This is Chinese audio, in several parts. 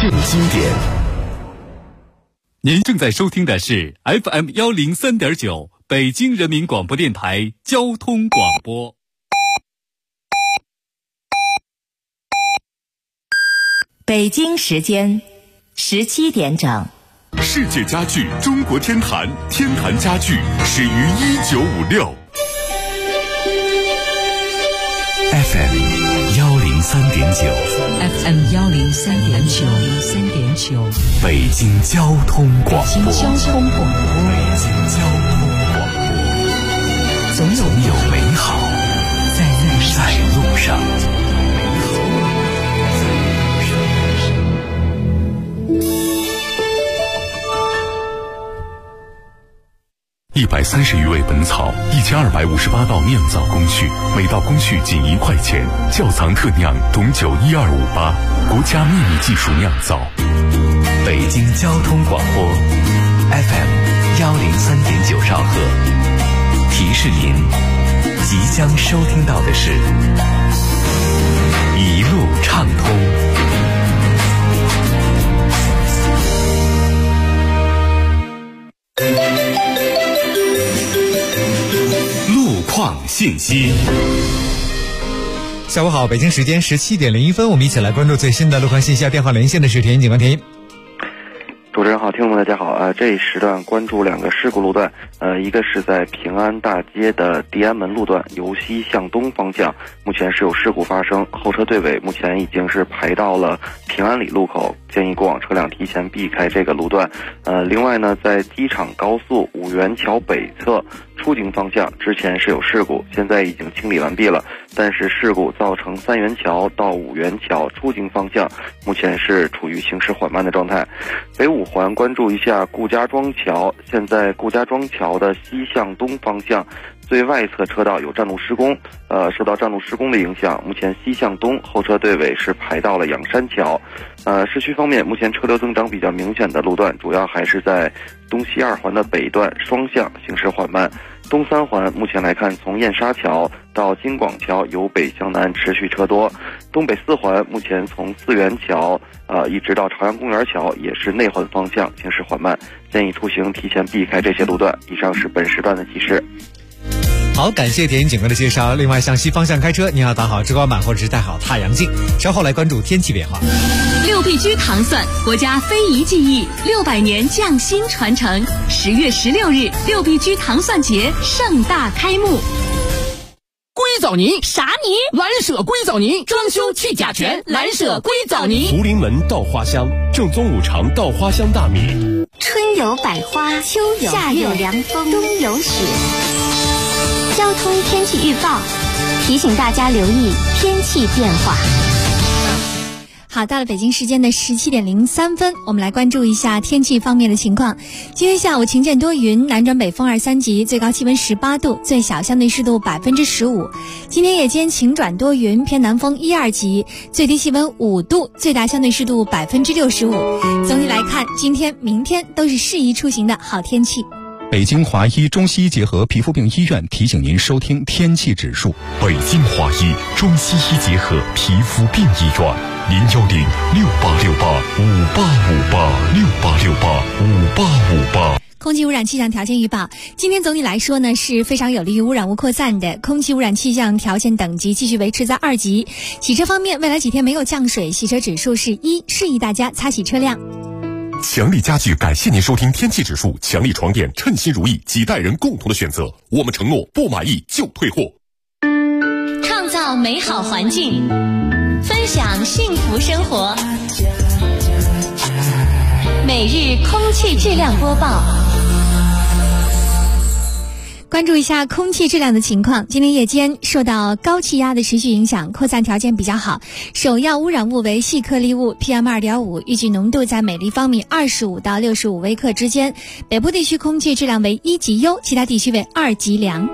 正经典。 您正在收听的是 FM103.9 北京人民广播电台交通广播。 北京时间17点整。 世界家具中国天坛，天坛家具始于1956。 FM 103.9 北京交通广播。总有美好在路上。130余味本草，1258道酿造工序，每道工序仅1块钱。窖藏特酿董酒12588，国家秘密技术酿造。北京交通广播 FM 103.9兆赫，提示您即将收听到的是一路畅通。况信息。 下午好，北京时间17点01分，我们一起来关注最新的路况信息。电话连线的是田警官田。 主持人好，听众们大家好。这一时段关注2个事故路段，一个是在平安大街的地安门路段，由西向东方向，目前是有事故发生，后车队尾目前已经是排到了平安里路口，建议过往车辆提前避开这个路段。另外呢，在机场高速五元桥北侧出京方向之前是有事故，现在已经清理完毕了，但是事故造成3元桥到5元桥出京方向目前是处于行驶缓慢的状态。北5环关注一下顾家庄桥，现在顾家庄桥的西向东方向最外侧车道有占路施工，受到占路施工的影响，目前西向东后车队尾是排到了仰山桥。市区方面，目前车流增长比较明显的路段主要还是在东西2环的北段双向行驶缓慢。东3环目前来看，从燕莎桥到金广桥由北向南持续车多。东北4环目前从4元桥一直到朝阳公园桥也是内环方向行驶缓慢，建议出行提前避开这些路段。以上是本时段的提示。 好，感谢田警官的介绍。另外，向西方向开车，您要打好遮光板或者是戴好太阳镜。稍后来关注天气变化。 6PG 糖蒜，国家非遗技艺，600年匠心传承。10月16日，6PG 糖蒜节盛大开幕。 硅藻泥啥泥？ 蓝舍硅藻泥，装修去甲醛，蓝舍硅藻泥。 福临门稻花香，正宗5常稻花香大米。 春有百花，秋有夏有凉风，冬有雪。交通天气预报提醒大家留意天气变化。 好，到了北京时间的17点03分，我们来关注一下天气方面的情况。今天下午晴间多云，南转北风2、3级，最高气温18度，最小相对湿度15%。今天夜间晴转多云，偏南风1、2级，最低气温5度，最大相对湿度65%。总体来看，今天、明天都是适宜出行的好天气。 北京华医中西医结合皮肤病医院提醒您收听天气指数。北京华医中西医结合皮肤病医院，0106868585858685858。 空气污染气象条件预报，今天总体来说呢是非常有利于污染物扩散的，空气污染气象条件等级继续维持在2级。洗车方面，未来几天没有降水，洗车指数是1，适宜大家擦洗车辆。 强力家具感谢您收听天气指数，强力床垫称心如意，几代人共同的选择，我们承诺不满意就退货。 创造美好环境，分享幸福生活。每日空气质量播报。 关注一下空气质量的情况。今天夜间受到高气压的持续影响，扩散条件比较好，首要污染物为细颗粒物 PM2.5， 预计浓度在每立方米25到65微克之间。北部地区空气质量为1级优，其他地区为2级良。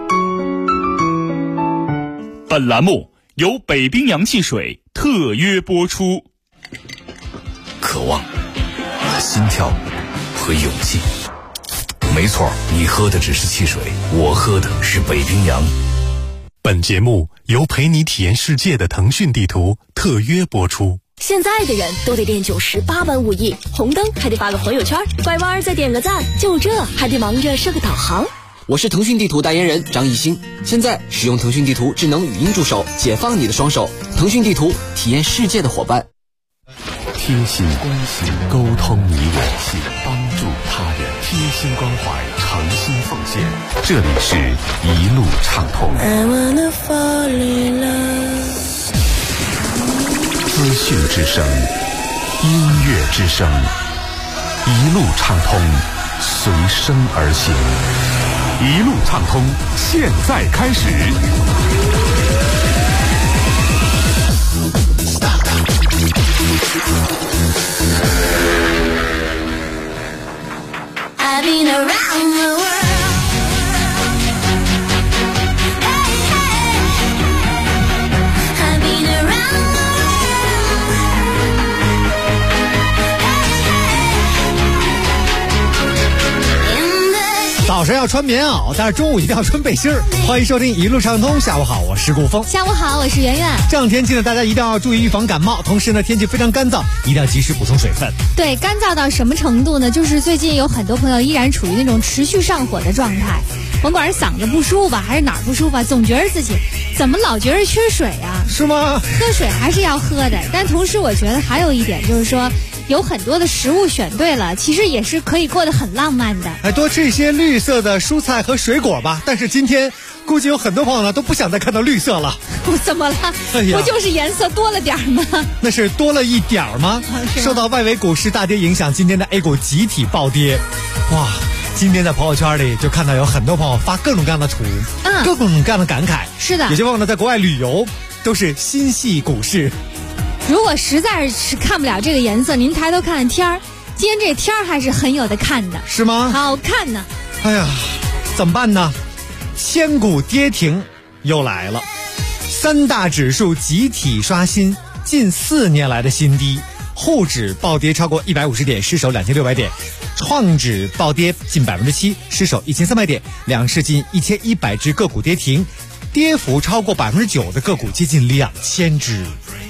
本栏目由北冰洋汽水特约播出。 渴望、心跳和勇气。没错，你喝的只是汽水，我喝的是北冰洋。 本节目由陪你体验世界的腾讯地图特约播出。 现在的人都得练98般武艺，红灯还得发个朋友圈，拐弯再点个赞，就这还得忙着设个导航。 我是腾讯地图代言人张艺兴，现在使用腾讯地图智能语音助手，解放你的双手。腾讯地图，体验世界的伙伴。 贴心关心，沟通你我，帮助他人，贴心关怀，诚心奉献。这里是一路畅通。资讯之声，音乐之声，一路畅通，随声而行。一路畅通，现在开始。 I've been around the world. Hey, hey. I've been around the world. Hey, hey. In the 早上要穿棉袄，但是中午一定要穿背心儿。欢迎收听一路畅通，下午好，我是顾峰。 下午好，我是圆圆。 这样天气呢，大家一定要注意预防感冒，同时呢，天气非常干燥，一定要及时补充水分。 对，干燥到什么程度呢？就是最近有很多朋友依然处于那种持续上火的状态，甭管是嗓子不舒服吧，还是哪儿不舒服吧，总觉得自己怎么老觉得缺水啊？ 是吗？ 喝水还是要喝的，但同时我觉得还有一点就是说，有很多的食物选对了，其实也是可以过得很浪漫的。 多吃一些绿色的蔬菜和水果吧。但是今天估计有很多朋友呢都不想再看到绿色了。 我怎么了？不就是颜色多了点吗？ 那是多了一点吗？受到外围股市大跌影响，今天的 A 股集体暴跌。哇！今天在朋友圈里就看到有很多朋友发各种各样的图，各种各样的感慨。 是的， 有些朋友呢在国外旅游，都是心系股市。 如果实在是看不了这个颜色，您抬头看看天儿，今天这天儿还是很有的看的。 是吗？ 好看呢。 哎呀，怎么办呢？千股跌停又来了，三大指数集体刷新近4年来的新低，沪指暴跌超过150点，失守2600点，创指暴跌近7%，失守1300点，两市近1100只个股跌停，跌幅超过9%的个股接近2000只。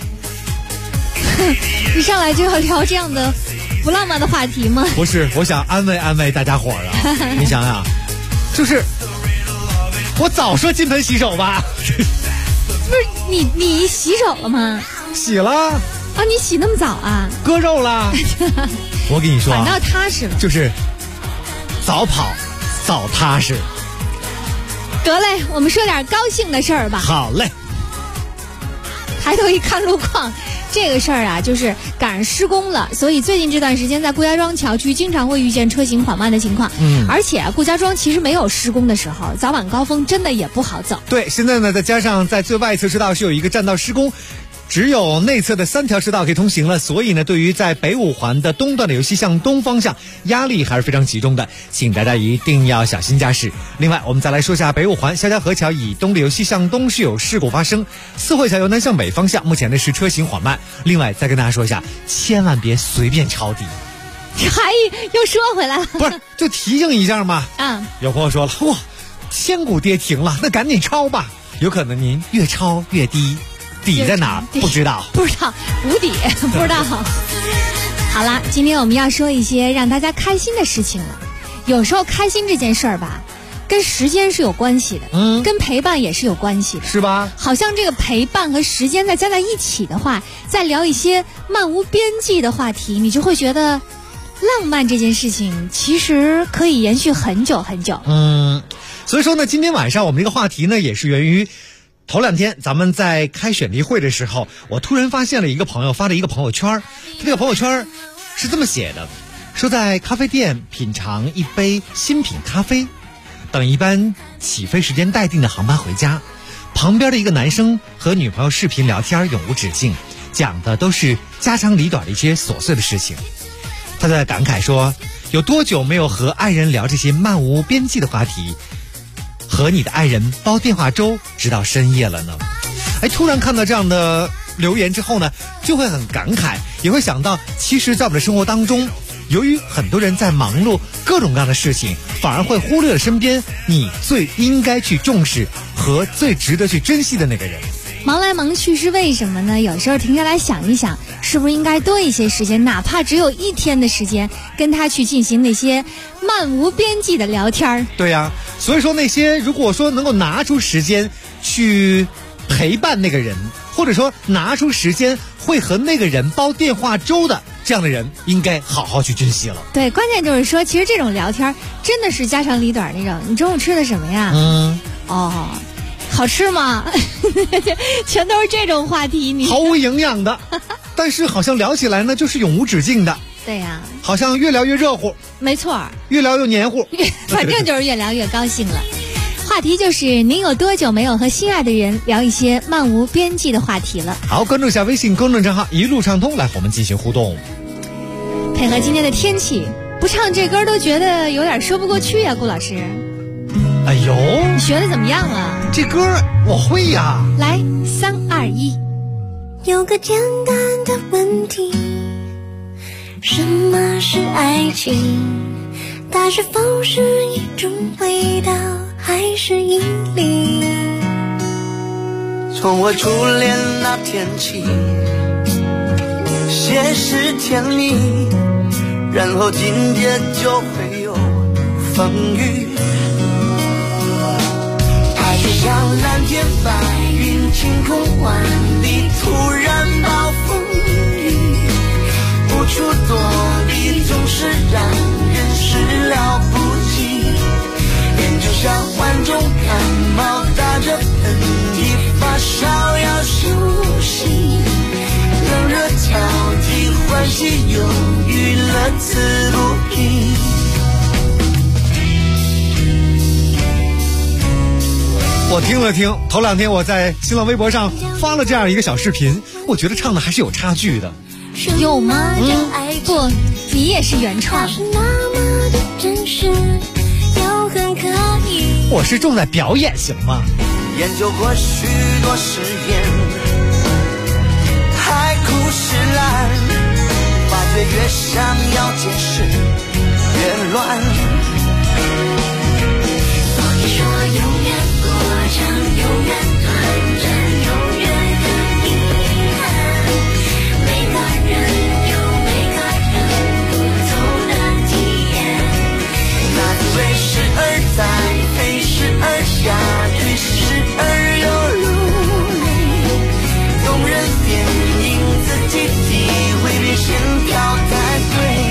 你上来就要聊这样的不浪漫的话题吗？ 不是，我想安慰安慰大家伙儿啊。你想想，就是我早说金盆洗手吧。 不是你洗手了吗？ 洗了啊。 你洗那么早啊？ 割肉了。我跟你说， 反倒踏实了。 就是早跑早踏实。 得嘞，我们说点高兴的事儿吧。 好嘞。 抬头一看路况，这个事儿啊，就是赶上施工了，所以最近这段时间在顾家庄桥区经常会遇见车行缓慢的情况。而且顾家庄其实没有施工的时候，早晚高峰真的也不好走。 对，现在呢，再加上在最外侧车道是有一个占道施工，只有内侧的3条车道可以通行了，所以呢，对于在北五环的东段的由西向东方向，压力还是非常集中的，请大家一定要小心驾驶。另外，我们再来说一下北五环肖家河桥以东的由西向东是有事故发生，四惠桥由南向北方向目前呢是车行缓慢。另外，再跟大家说一下，千万别随便抄底。 还又说回来了， 不是，就提醒一下嘛。有朋友说了，哇，千股跌停了，那赶紧抄吧，有可能您越抄越低。底在哪不知道， 无底不知道。好了，今天我们要说一些让大家开心的事情了。有时候开心这件事儿吧，跟时间是有关系的，跟陪伴也是有关系的， 是吧？ 好像这个陪伴和时间再加在一起的话，再聊一些漫无边际的话题，你就会觉得浪漫这件事情其实可以延续很久很久。 所以说呢，今天晚上我们这个话题呢，也是源于头2天咱们在开选题会的时候，我突然发现了一个朋友发的一个朋友圈，他这个朋友圈是这么写的，说在咖啡店品尝一杯新品咖啡，等一班起飞时间待定的航班回家，旁边的一个男生和女朋友视频聊天永无止境，讲的都是家长里短的一些琐碎的事情。他在感慨说，有多久没有和爱人聊这些漫无边际的话题，和你的爱人煲电话粥直到深夜了呢？突然看到这样的留言之后呢，就会很感慨，也会想到其实在我们的生活当中，由于很多人在忙碌各种各样的事情，反而会忽略了身边你最应该去重视和最值得去珍惜的那个人。 忙来忙去是为什么呢？有时候停下来想一想，是不是应该多一些时间，哪怕只有1天的时间，跟他去进行那些漫无边际的聊天儿。 对呀，所以说那些如果说能够拿出时间去陪伴那个人，或者说拿出时间会和那个人煲电话粥的这样的人，应该好好去珍惜了。 对，关键就是说，其实这种聊天真的是家长里短那种。你中午吃的什么呀？哦，好吃吗？全都是这种话题，你毫无营养的，但是好像聊起来呢，就是永无止境的。 对呀， 好像越聊越热乎。 没错， 越聊越黏糊， 反正就是越聊越高兴了。话题就是您有多久没有和心爱的人聊一些漫无边际的话题了？ 好，关注一下微信公众账号一路畅通，来和我们进行互动。 配合今天的天气，不唱这歌都觉得有点说不过去呀，顾老师。 哎呦， 你学的怎么样啊？ 这歌我会呀。 来，3、2、1。 有个简单的问题，什么是爱情？它是否是一种味道，还是引力？ 从我初恋那天起，先是甜蜜，然后紧接就会有风雨。爱就像蓝天白云，晴空万里，突然暴风雨，无处躲避，总是让人始料不及。人就像患重感冒，打着喷嚏，发烧要休息，冷热交替，欢喜忧郁，乐此不疲。 我听了听，头2天我在新浪微博上发了这样一个小视频，我觉得唱的还是有差距的。 有吗？不，你也是原创。 我是重在表演，行吗？ 研究过许多实验，海枯石烂，发觉越想要解释越乱。 所以说永远过长，永远短暂，永远很遗憾。每个人有每个人不同的体验， 那对时而在，非时而下，对时而又如泪。动人电影自己体会，比线条太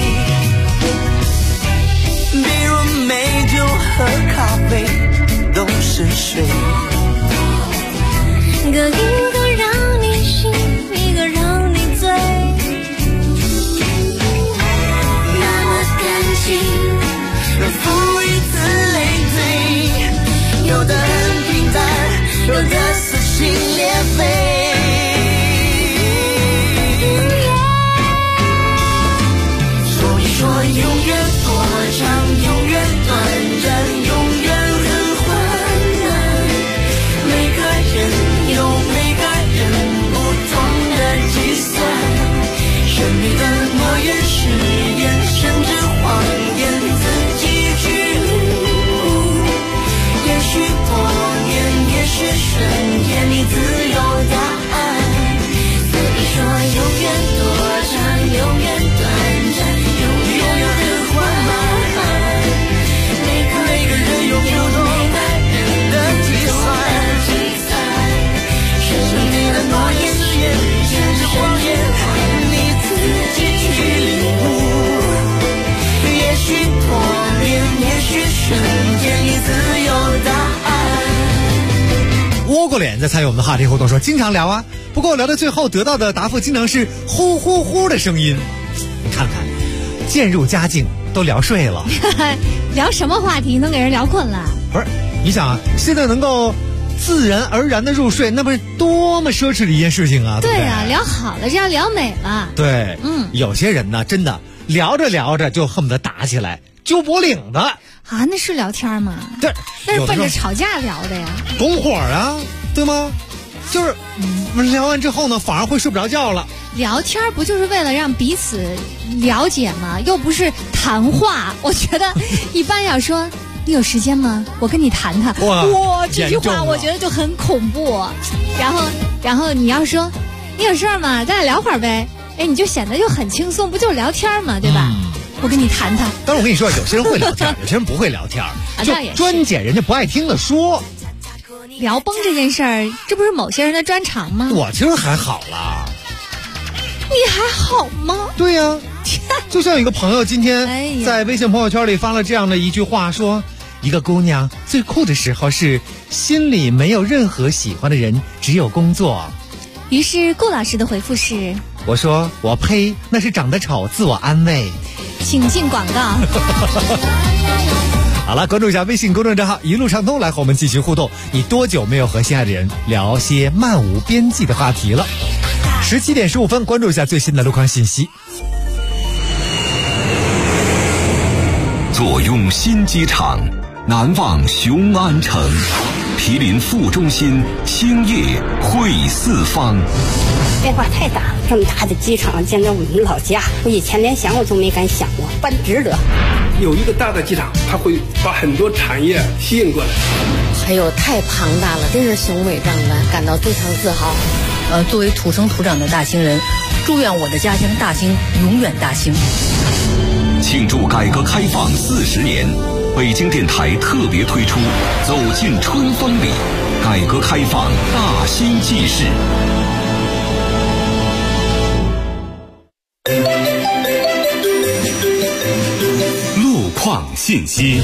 对。比如美酒和咖啡都是水， 各一个让你醒，一个让你醉。那么感情能赋予此累赘，有的很平淡，有的撕心裂肺。所以说永远多长，永远短暂，永远很患难。每个人有每个人不同的计算，神秘的诺言誓言，甚至谎言自己去领悟。也许多年，也许瞬间，你自有答案。所以说永远多长，永远短暂，永远很缓慢。每个人有不同的计算，神秘的诺言誓言，甚至谎言，你自己去领悟。也许多年，也许瞬间，你自有答案。 倭瓜脸在参与我们的话题互动说，经常聊啊，不过聊到最后得到的答复经常是呼呼呼的声音。你看看，渐入佳境都聊睡了。 聊什么话题能给人聊困了？ 不是，你想啊，现在能够自然而然的入睡，那不是多么奢侈的一件事情啊！ 对啊，聊好了，这样聊美了。 对，有些人呢，真的聊着聊着就恨不得打起来，揪脖领的啊，那是聊天吗？ 对， 那是奔着吵架聊的呀。 拱火啊，对吗？就是聊完之后呢，反而会睡不着觉了。 聊天不就是为了让彼此了解吗？又不是谈话。我觉得一般要说你有时间吗？我跟你谈谈。哇，这句话我觉得就很恐怖。然后你要说你有事儿吗？咱俩聊会儿呗。哎，你就显得就很轻松，不就是聊天嘛，对吧？我跟你谈谈。 但是我跟你说，有些人会聊天，有些人不会聊天，就专捡人家不爱听的说。 聊崩这件事儿，这不是某些人的专长吗？ 我其实还好啦。 你还好吗？ 对呀，就像有一个朋友今天在微信朋友圈里发了这样的一句话，说一个姑娘最酷的时候是心里没有任何喜欢的人，只有工作。 于是顾老师的回复是， 我说我呸，那是长得丑，自我安慰。 请进广告。 好了，关注一下微信公众账号一路畅通，来和我们进行互动。你多久没有和心爱的人聊些漫无边际的话题了？17点15分，关注一下最新的路况信息。 坐拥新机场，难忘雄安城，毗邻副中心，兴业汇四方。 变化太大，这么大的机场建在我们老家，我以前连想我都没敢想过，办值得。 有一个大的机场，它会把很多产业吸引过来。 还有太庞大了，真是雄伟壮观，感到非常自豪。作为土生土长的大兴人，祝愿我的家乡大兴永远大兴。 庆祝改革开放40年，北京电台特别推出《走进春风里》，改革开放大兴纪事。路况信息。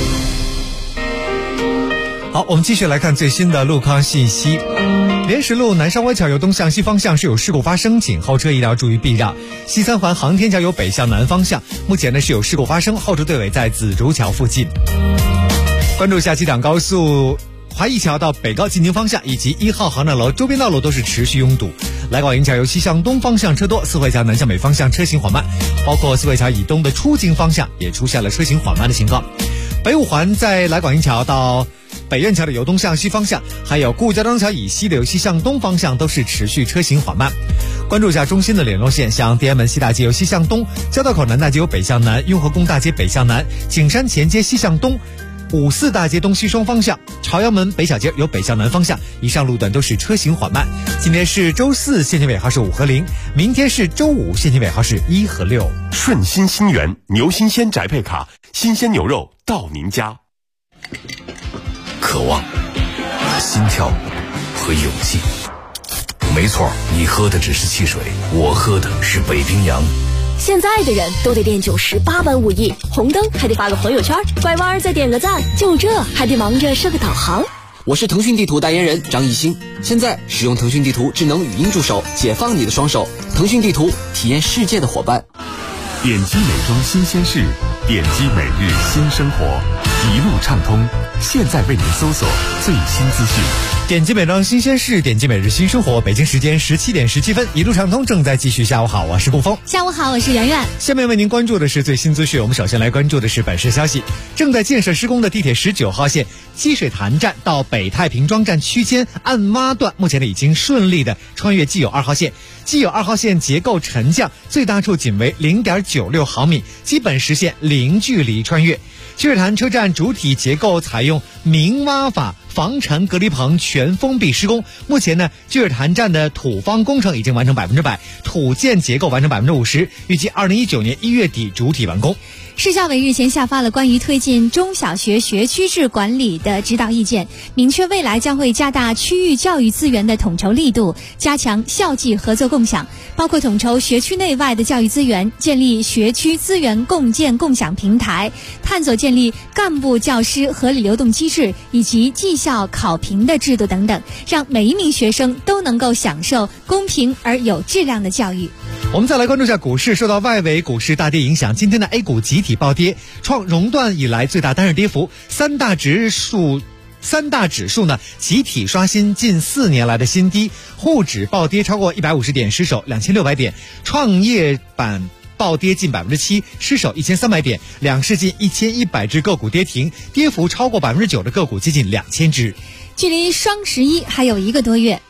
好，我们继续来看最新的路况信息。莲石路南山湾桥由东向西方向是有事故发生，请后车一定要注意避让。西三环航天桥由北向南方向，目前呢是有事故发生，后车队尾在紫竹桥附近。关注一下机场高速华谊桥到北高进京方向以及1号航站楼周边道路都是持续拥堵。来广营桥由西向东方向车多，四惠桥南向北方向车行缓慢，包括四惠桥以东的出京方向也出现了车行缓慢的情况。北五环在来广营桥到北苑桥的由东向西方向，还有顾家庄桥以西的由西向东方向都是持续车行缓慢。关注一下中心的联络线，像天安门西大街由西向东，交道口南大街由北向南，雍和宫大街北向南，景山前街西向东，五四大街东西双方向，朝阳门北小街由北向南方向，以上路段都是车行缓慢。今天是周四，限行尾号是5和0，明天是周五，限行尾号是1和6。 顺心新源牛新鲜宅配卡，新鲜牛肉到您家。 渴望、心跳和勇气。没错，你喝的只是汽水，我喝的是北冰洋。 现在的人都得练98般武艺，红灯还得发个朋友圈，拐弯再点个赞，就这还得忙着设个导航。 我是腾讯地图代言人张艺兴，现在使用腾讯地图智能语音助手，解放你的双手。腾讯地图，体验世界的伙伴。 点击美妆新鲜事，点击每日新生活，一路畅通，现在为您搜索最新资讯。 点击美妆新鲜事，点击每日新生活。北京时间17点17分，一路畅通正在继续。下午好，我是布峰。 下午好，我是圆圆。 下面为您关注的是最新资讯。我们首先来关注的是本市消息：正在建设施工的地铁19号线积水潭站到北太平庄站区间暗洼段，目前呢已经顺利的穿越既有2号线。既有2号线结构沉降，最大处仅为0.96毫米，基本实现零距离穿越。积水潭车站主体结构采用明挖法防尘隔离棚全封闭施工，目前呢，积水潭站的土方工程已经完成100%，土建结构完成50%，预计2019年1月底主体完工。 市教委日前下发了关于推进中小学学区制管理的指导意见，明确未来将会加大区域教育资源的统筹力度，加强校际合作共享，包括统筹学区内外的教育资源，建立学区资源共建共享平台，探索建立干部教师合理流动机制以及绩效考评的制度等等，让每一名学生都能够享受公平而有质量的教育。 我们再来关注一下股市。受到外围股市大跌影响，今天的 A 股集体暴跌，创熔断以来最大单日跌幅。三大指数呢集体刷新近4年来的新低，沪指暴跌超过150点，失守2600点；创业板暴跌近7%，失守1300点。两市近1100只个股跌停，跌幅超过9%的个股接近2000只。 距离双11还有1个多月，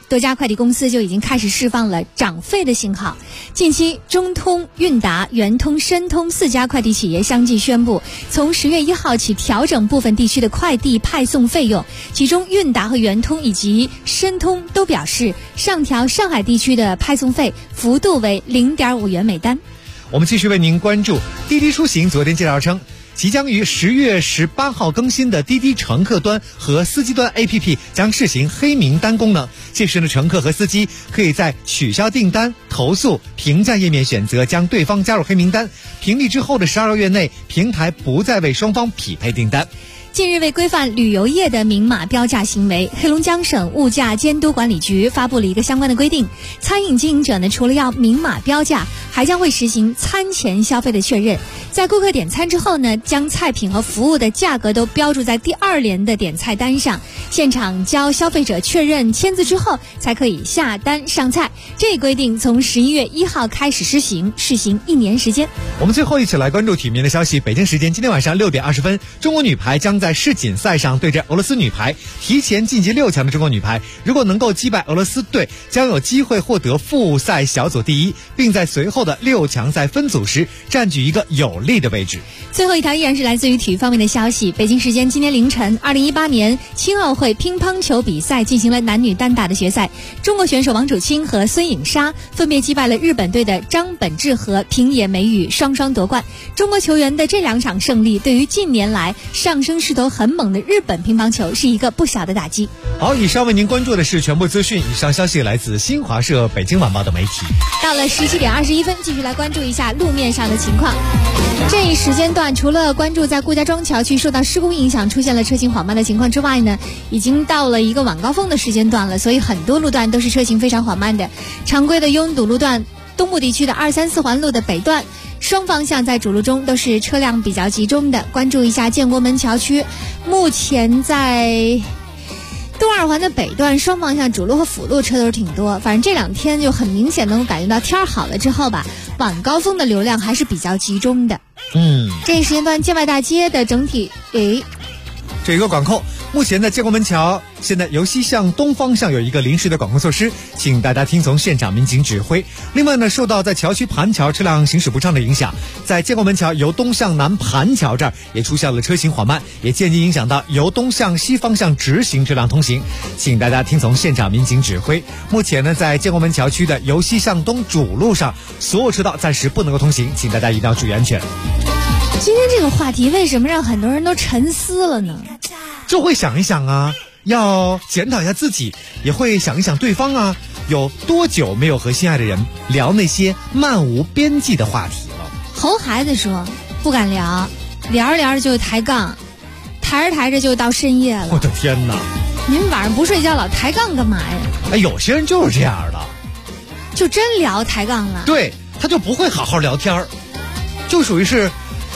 多家快递公司就已经开始释放了涨费的信号。近期，中通、韵达、圆通、申通4家快递企业相继宣布，从10月1号起调整部分地区的快递派送费用。其中，韵达和圆通以及申通都表示，上调上海地区的派送费幅度为0.5元每单。 我们继续为您关注滴滴出行。昨天介绍称，即将于10月18号更新的滴滴乘客端和司机端 APP 将试行黑名单功能。届时呢，乘客和司机可以在取消订单、投诉、评价页面选择将对方加入黑名单。屏蔽之后的12个月内，平台不再为双方匹配订单。 近日，为规范旅游业的明码标价行为，黑龙江省物价监督管理局发布了一个相关的规定。餐饮经营者呢，除了要明码标价，还将会实行餐前消费的确认。在顾客点餐之后呢，将菜品和服务的价格都标注在第2联的点菜单上，现场交消费者确认签字之后，才可以下单上菜。这一规定从11月1号开始施行，试行1年时间。 我们最后一起来关注体育的消息。北京时间今天晚上6点20分，中国女排将在世锦赛上对阵俄罗斯女排，提前晋级6强的中国女排，如果能够击败俄罗斯队，将有机会获得复赛小组第1，并在随后的6强赛分组时占据一个有利的位置。 最后一条依然是来自于体育方面的消息。北京时间今天凌晨，2018年青奥会乒乓球比赛进行了男女单打的决赛，中国选手王楚钦和孙颖莎分别击败了日本队的张本智和平野美宇，双双夺冠。中国球员的这2场胜利，对于近年来上升势头很猛的日本乒乓球是一个不小的打击。 好，以上为您关注的是全部资讯，以上消息来自新华社北京晚报的媒体。 到了17点21分，继续来关注一下路面上的情况。这一时间段，除了关注在顾家庄桥区受到施工影响出现了车行缓慢的情况之外呢，已经到了一个晚高峰的时间段了，所以很多路段都是车行非常缓慢的。常规的拥堵路段，东部地区的234环路的北段，双方向在主路中都是车辆比较集中的。关注一下建国门桥区，目前在东2环的北段双方向主路和辅路车都是挺多，反正这2天就很明显能够感觉到天好了之后吧，晚高峰的流量还是比较集中的。这一时间段建外大街的整体这一个管控，目前的建国门桥现在由西向东方向有一个临时的管控措施，请大家听从现场民警指挥。另外呢，受到在桥区盘桥车辆行驶不畅的影响，在建国门桥由东向南盘桥这儿也出现了车行缓慢，也间接影响到由东向西方向直行车辆通行，请大家听从现场民警指挥。目前呢，在建国门桥区的由西向东主路上，所有车道暂时不能够通行，请大家一定要注意安全。 今天这个话题为什么让很多人都沉思了呢？ 就会想一想啊，要检讨一下自己，也会想一想对方啊，有多久没有和心爱的人聊那些漫无边际的话题了。 猴孩子说不敢聊，聊着聊着就抬杠，抬着抬着就到深夜了。 我的天哪， 你们晚上不睡觉老抬杠干嘛呀？ 有些人就是这样的， 就真聊抬杠了。 对，他就不会好好聊天，就属于是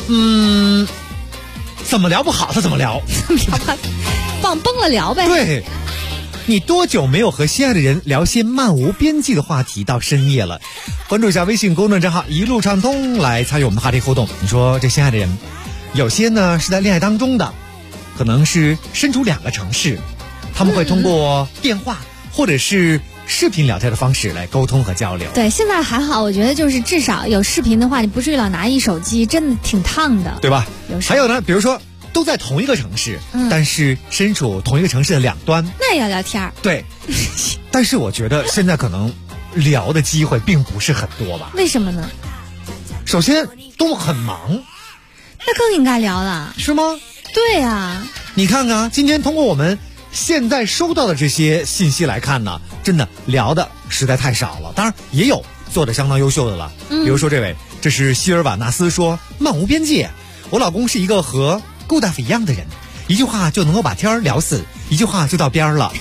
怎么聊不好他怎么聊， 聊吧，往崩了聊呗。 对，你多久没有和心爱的人聊些漫无边际的话题到深夜了？关注一下微信公众账号一路畅通来参与我们的话题互动。你说这心爱的人，有些呢是在恋爱当中的，可能是身处2个城市，他们会通过电话或者是视频聊天的方式来沟通和交流。 对，现在还好，我觉得就是至少有视频的话，你不至于老拿一手机，真的挺烫的， 对吧？还有呢，比如说都在同一个城市，但是身处同一个城市的2端， 那也要聊天。 对，但是我觉得现在可能聊的机会并不是很多吧？ 为什么呢？ 首先都很忙， 那更应该聊了， 是吗？ 对啊， 你看看今天通过我们现在收到的这些信息来看呢，真的聊的实在太少了。当然也有做的相当优秀的了，比如说这位，这是希尔瓦纳斯说，漫无边界，我老公是一个和顾大夫一样的人，一句话就能够把天聊死，一句话就到边了。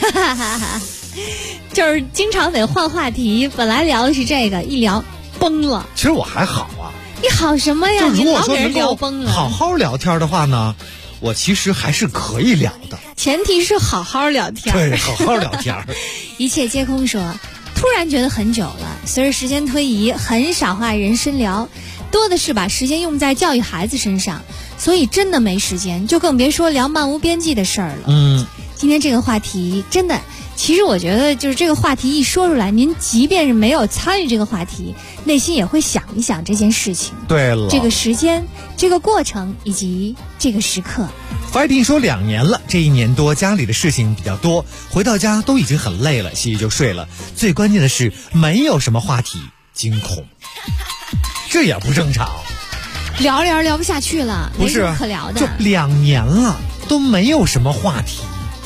就是经常得换话题，本来聊的是这个，一聊崩了。 其实我还好啊。 你好什么呀？ 就如果说能够崩了， 好好聊天的话呢，我其实还是可以聊的， 前提是好好聊天。 对，好好聊天。 一切皆空说，突然觉得很久了，随着时间推移，很少和爱人深聊，多的是把时间用在教育孩子身上，所以真的没时间，就更别说聊漫无边际的事儿了。今天这个话题真的其实我觉得，就是这个话题一说出来，您即便是没有参与这个话题，内心也会想一想这件事情。 对了， 这个时间、这个过程以及这个时刻。 Fighting 说2年了，这1年多家里的事情比较多，回到家都已经很累了，洗洗就睡了。最关键的是没有什么话题，惊恐。这也不正常， 聊不下去了， 不是没什么可聊的。 就2年了都没有什么话题。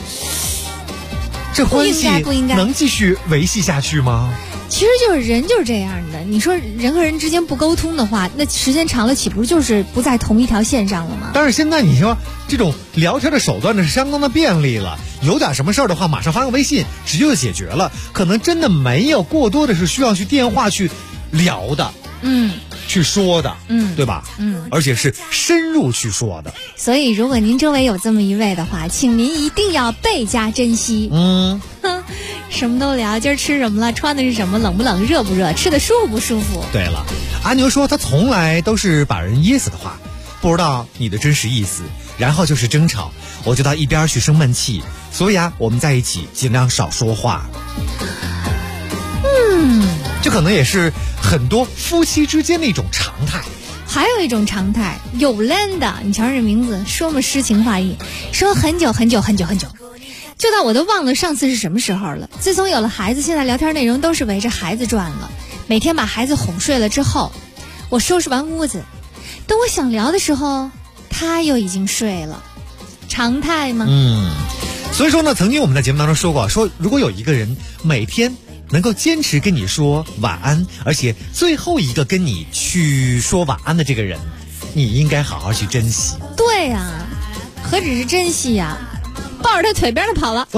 这关系不应该能继续维系下去吗？ 其实就是人就是这样的，你说人和人之间不沟通的话，那时间长了岂不就是不在同一条线上了吗？ 但是现在你说这种聊天的手段呢是相当的便利了，有点什么事儿的话马上发个微信直接就解决了，可能真的没有过多的是需要去电话去聊的，去说的，对吧？而且是深入去说的。 所以如果您周围有这么一位的话，请您一定要倍加珍惜。什么都聊，今儿吃什么了，穿的是什么，冷不冷，热不热，吃的舒服不舒服。 对了，阿牛说他从来都是把人噎死的话，不知道你的真实意思，然后就是争吵，我就到一边去生闷气，所以我们在一起尽量少说话。这可能也是很多夫妻之间的一种常态。 还有一种常态，有人的，你瞧这名字，说么诗情画意，说很久很久很久很久，就到我都忘了上次是什么时候了。自从有了孩子，现在聊天内容都是围着孩子转了。每天把孩子哄睡了之后，我收拾完屋子，等我想聊的时候，他又已经睡了。常态吗？ 所以说呢，曾经我们在节目当中说过，说如果有一个人每天能够坚持跟你说晚安，而且最后一个跟你去说晚安的这个人，你应该好好去珍惜。 对呀，何止是珍惜呀，抱着他腿边就跑了。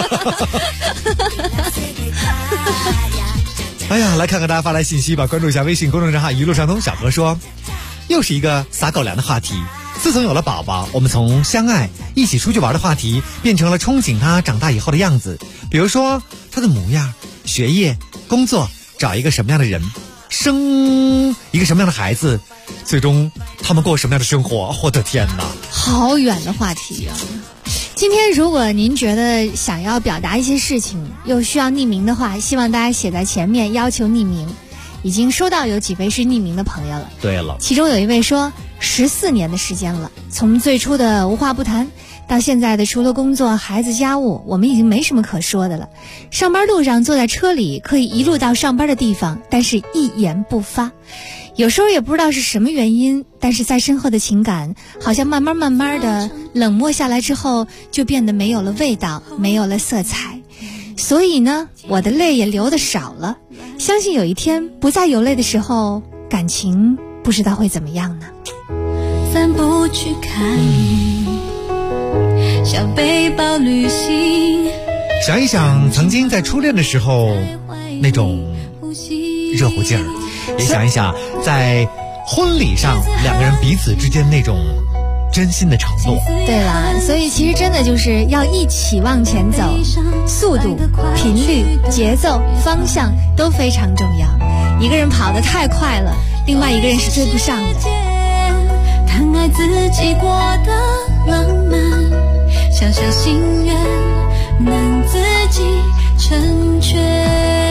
哎呀，来看看大家发来信息吧，关注一下微信公众账号一路上通。小何说，又是一个撒狗粮的话题。自从有了宝宝，我们从相爱一起出去玩的话题变成了憧憬他长大以后的样子，比如说他的模样、学业、工作，找一个什么样的人，生一个什么样的孩子，最终他们过什么样的生活。我的天哪， 好远的话题啊！今天如果您觉得想要表达一些事情又需要匿名的话，希望大家写在前面，要求匿名。已经收到有几位是匿名的朋友了。 对了， 其中有一位说14年的时间了，从最初的无话不谈到现在的除了工作孩子家务，我们已经没什么可说的了。上班路上坐在车里可以一路到上班的地方，但是一言不发。有时候也不知道是什么原因，但是在身后的情感好像慢慢的冷漠下来之后，就变得没有了味道，没有了色彩。所以呢，我的泪也流得少了。相信有一天不再有泪的时候，感情不知道会怎么样呢。 散步去看雨，小背包旅行。 想一想曾经在初恋的时候那种热乎劲儿，也想一想在婚礼上两个人彼此之间那种真心的承诺。 对了，所以其实真的就是要一起往前走，速度、频率、节奏、方向都非常重要。一个人跑得太快了，另外一个人是追不上的。 看爱自己过得浪漫，想象心愿能自己成全。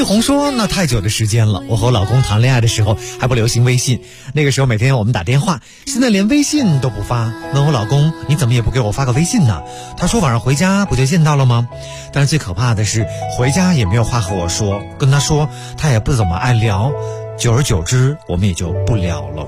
丽红说，那太久的时间了，我和我老公谈恋爱的时候还不流行微信，那个时候每天我们打电话，现在连微信都不发。问我老公，你怎么也不给我发个微信呢？他说晚上回家不就见到了吗？但是最可怕的是回家也没有话和我说，跟他说他也不怎么爱聊，久而久之我们也就不聊了。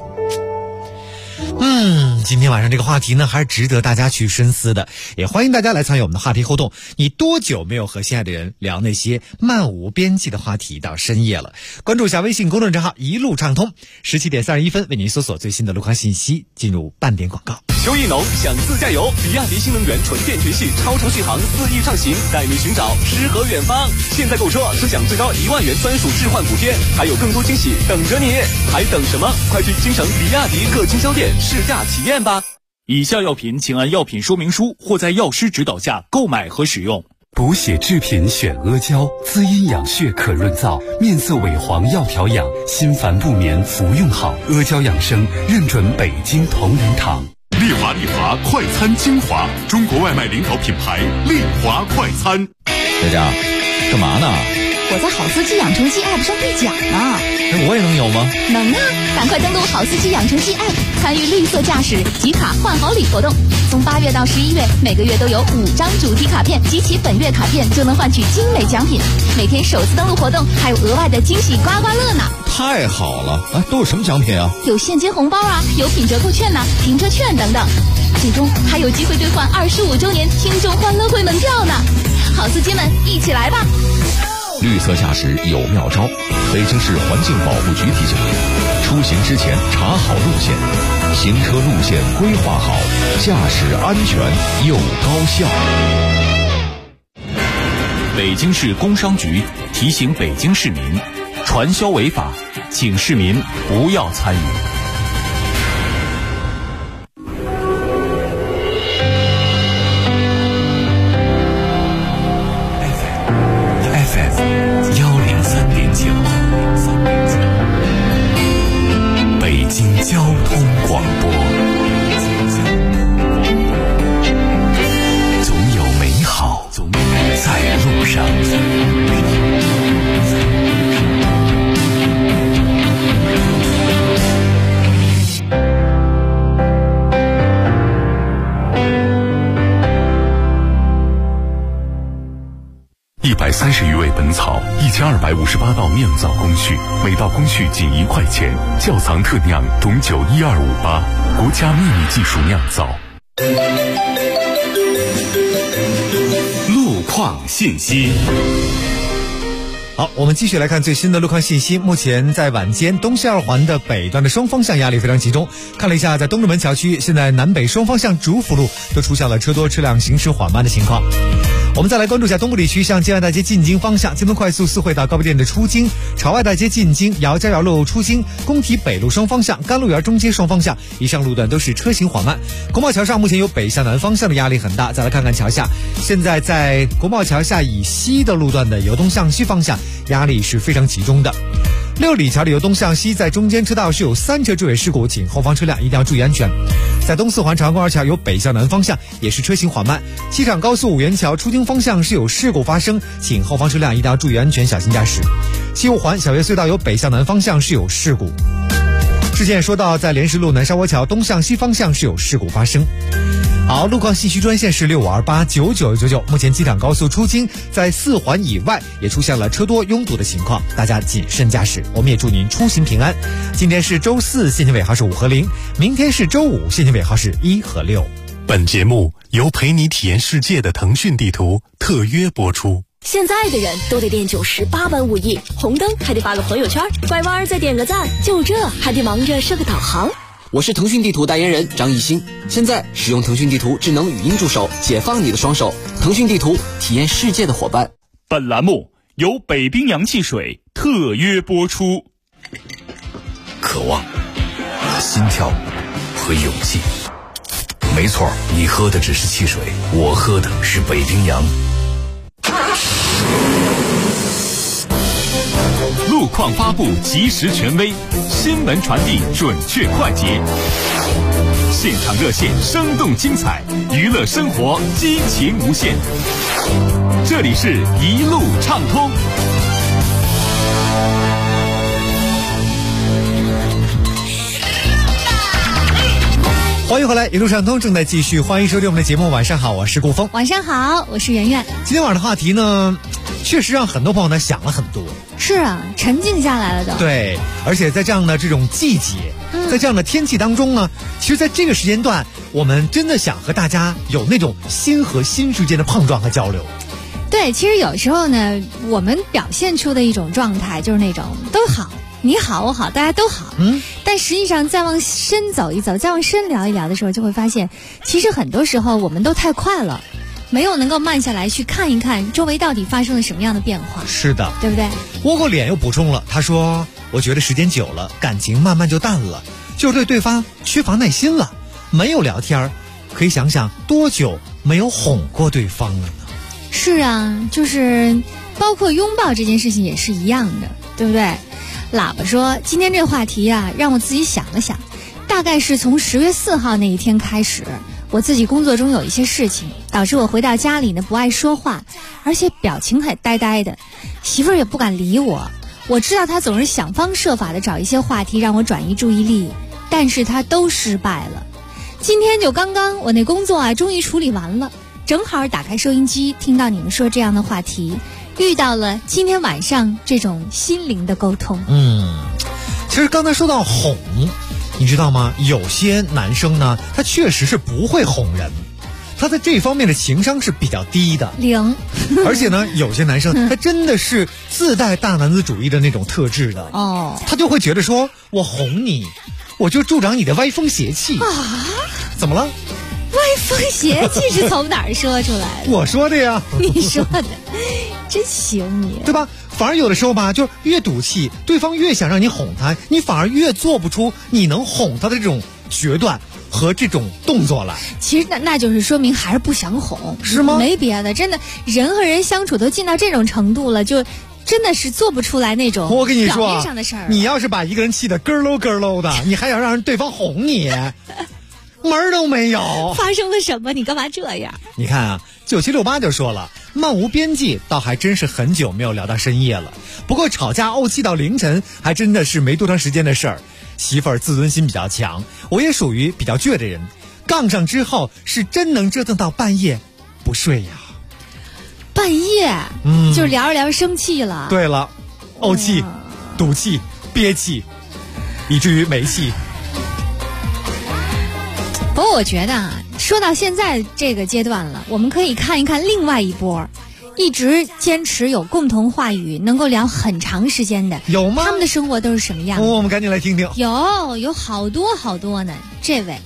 今天晚上这个话题呢，还是值得大家去深思的，也欢迎大家来参与我们的话题互动。你多久没有和心爱的人聊那些漫无边际的话题到深夜了？关注一下微信公众账号一路畅通，17点31分为您搜索最新的路况信息，进入半点广告。 秋意浓，想自驾游，比亚迪新能源纯电全系超长续航4亿畅行，带你寻找诗和远方。现在购车是享最高1万元专属置换补贴，还有更多惊喜等着你，还等什么？快去京城比亚迪各经销店试驾体验吧。以下药品请按药品说明书或在药师指导下购买和使用。 补血制品选阿胶，滋阴养血可润燥，面色萎黄要调养，心烦不眠服用好。阿胶养生认准北京同仁堂。丽华快餐精华，中国外卖领导品牌丽华快餐。 佳佳，干嘛呢？ 我在好司机养成记 App 上兑奖呢。 那我也能有吗？ 能啊！赶快登录好司机养成记 App， 参与绿色驾驶集卡换好礼活动。从8月到11月，每个月都有5张主题卡片，集齐本月卡片就能换取精美奖品。每天首次登录活动还有额外的惊喜刮刮乐呢！ 太好了！都有什么奖品啊？ 有现金红包啊，有品折扣券呐、停车券等等。最终还有机会兑换25周年听众欢乐会门票呢！好司机们，一起来吧！ 绿色驾驶有妙招，北京市环境保护局提醒您：出行之前查好路线，行车路线规划好，驾驶安全又高效。 北京市工商局提醒北京市民，传销违法，请市民不要参与。 北京交通广播，总有美好在路上。130余味本草，1258道酿造工序，每道工序仅1块钱。窖藏特酿董酒12588，国家秘密技术酿造。路况信息。 好，我们继续来看最新的路况信息。目前在晚间东西二环的北段的双方向压力非常集中。看了一下，在东直门桥区，现在南北双方向主辅路都出现了车多车辆行驶缓慢的情况。我们再来关注一下东部地区，向京外大街进京方向，京东快速4惠到高碑店的出京，朝外大街进京，姚家窑路出京，工体北路双方向，甘露园中街双方向，以上路段都是车行缓慢。国贸桥上目前有北向南方向的压力很大。再来看看桥下，现在在国贸桥下以西的路段的由东向西方向压力是非常集中的。6里桥的由东向西，在中间车道是有3车追尾事故，请后方车辆一定要注意安全。在东4环长安公园桥有北向南方向，也是车行缓慢。机场高速五原桥出京方向是有事故发生，请后方车辆一定要注意安全，小心驾驶。西5环小岳隧道有北向南方向是有事故。之前也说到，在莲石路南沙窝桥东向西方向是有事故发生。好，路况信息专线是65289999。目前机场高速出京在4环以外也出现了车多拥堵的情况，大家谨慎驾驶。我们也祝您出行平安。今天是周4，现金尾号是5和0；明天是周5，现金尾号是1和6。 本节目由陪你体验世界的腾讯地图特约播出。 现在的人都得练98般武艺，红灯还得发个朋友圈，拐弯再点个赞，就这还得忙着设个导航。 我是腾讯地图代言人张艺兴，现在使用腾讯地图智能语音助手，解放你的双手。腾讯地图，体验世界的伙伴。 本栏目由北冰洋汽水特约播出。 渴望、心跳和勇气。没错，你喝的只是汽水，我喝的是北冰洋。 路况发布及时权威，新闻传递准确快捷，现场热线生动精彩，娱乐生活激情无限。这里是一路畅通。 欢迎回来，一路上通正在继续，欢迎收听我们的节目。晚上好，我是顾峰。 晚上好，我是圆圆。 今天晚上的话题呢，确实让很多朋友呢想了很多。 是啊，沉静下来了都。 对，而且在这样的这种季节，在这样的天气当中呢，其实在这个时间段，我们真的想和大家有那种心和心之间的碰撞和交流。 对，其实有时候呢，我们表现出的一种状态就是那种都好，你好我好，大家都好。但实际上再往深走一走，再往深聊一聊的时候，就会发现，其实很多时候我们都太快了，没有能够慢下来去看一看周围到底发生了什么样的变化。 是的， 对不对？ 窝过脸又补充了，他说：“我觉得时间久了，感情慢慢就淡了，就是对对方缺乏耐心了，没有聊天，可以想想多久没有哄过对方了呢？” 是啊，就是包括拥抱这件事情也是一样的，对不对？喇叭说今天这话题啊，让我自己想了想，大概是从10月4号那一天开始，我自己工作中有一些事情，导致我回到家里呢不爱说话，而且表情很呆呆的，媳妇儿也不敢理我。我知道她总是想方设法的找一些话题让我转移注意力，但是她都失败了。今天就刚刚我那工作啊终于处理完了，正好打开收音机听到你们说这样的话题，遇到了今天晚上这种心灵的沟通。 其实刚才说到哄，你知道吗？有些男生呢，他确实是不会哄人，他在这方面的情商是比较低的 0。 而且呢，有些男生他真的是自带大男子主义的那种特质的他就会觉得说，我哄你，我就助长你的歪风邪气啊！ 怎么了？ 歪风邪气是从哪儿说出来的？ 我说的呀。 你说的，真行你， 对吧？反而有的时候吧，就越赌气，对方越想让你哄他，你反而越做不出你能哄他的这种决断和这种动作来。 其实那就是说明还是不想哄， 是吗？ 没别的，真的，人和人相处都进到这种程度了，就真的是做不出来那种我跟你说表面上的事儿。 你要是把一个人气得咯喽咯喽的，你还想让对方哄你，门儿都没有。 发生了什么？你干嘛这样？ 你看啊，9768就说了，漫无边际倒还真是很久没有聊到深夜了。不过吵架怄气到凌晨还真的是没多长时间的事儿。媳妇儿自尊心比较强，我也属于比较倔的人，杠上之后是真能折腾到半夜不睡呀。 半夜就聊着聊着生气了。 对了，怄气、赌气、憋气，以至于没气。 不过我觉得啊，说到现在这个阶段了，我们可以看一看另外一波一直坚持有共同话语能够聊很长时间的， 有吗？ 他们的生活都是什么样的？ 我们赶紧来听听。 有好多好多呢。这位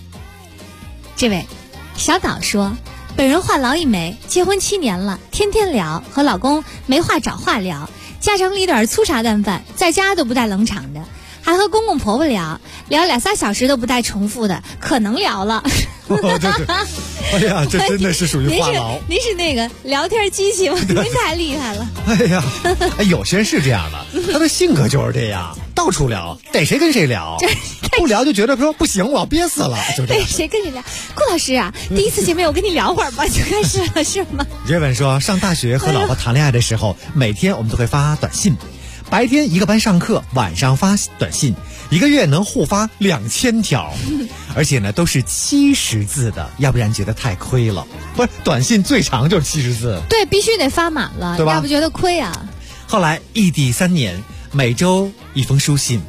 小岛说，本人话痨一枚，结婚7年了，天天聊，和老公没话找话聊，家长里短粗茶淡饭，在家都不带冷场的，还和公公婆婆聊2-3小时都不带重复的，可能聊了。 哎呀，这真的是属于话痨。 您是那个聊天机器吗？您太厉害了。 哎呀，有些人是这样的，他的性格就是这样，到处聊，逮谁跟谁聊，不聊就觉得说不行，我要憋死了，就这样。 逮谁跟谁聊？顾老师啊，第一次见面我跟你聊会儿吧，就开始了是吗？ 叶文说，上大学和老婆谈恋爱的时候，每天我们都会发短信。白天一个班上课，晚上发短信，1个月能互发2000条，而且呢都是70字的，要不然觉得太亏了。不是，短信最长就是70字。 对，必须得发满了， 对吧？ 要不觉得亏啊。 后来异地3年，每周1封书信，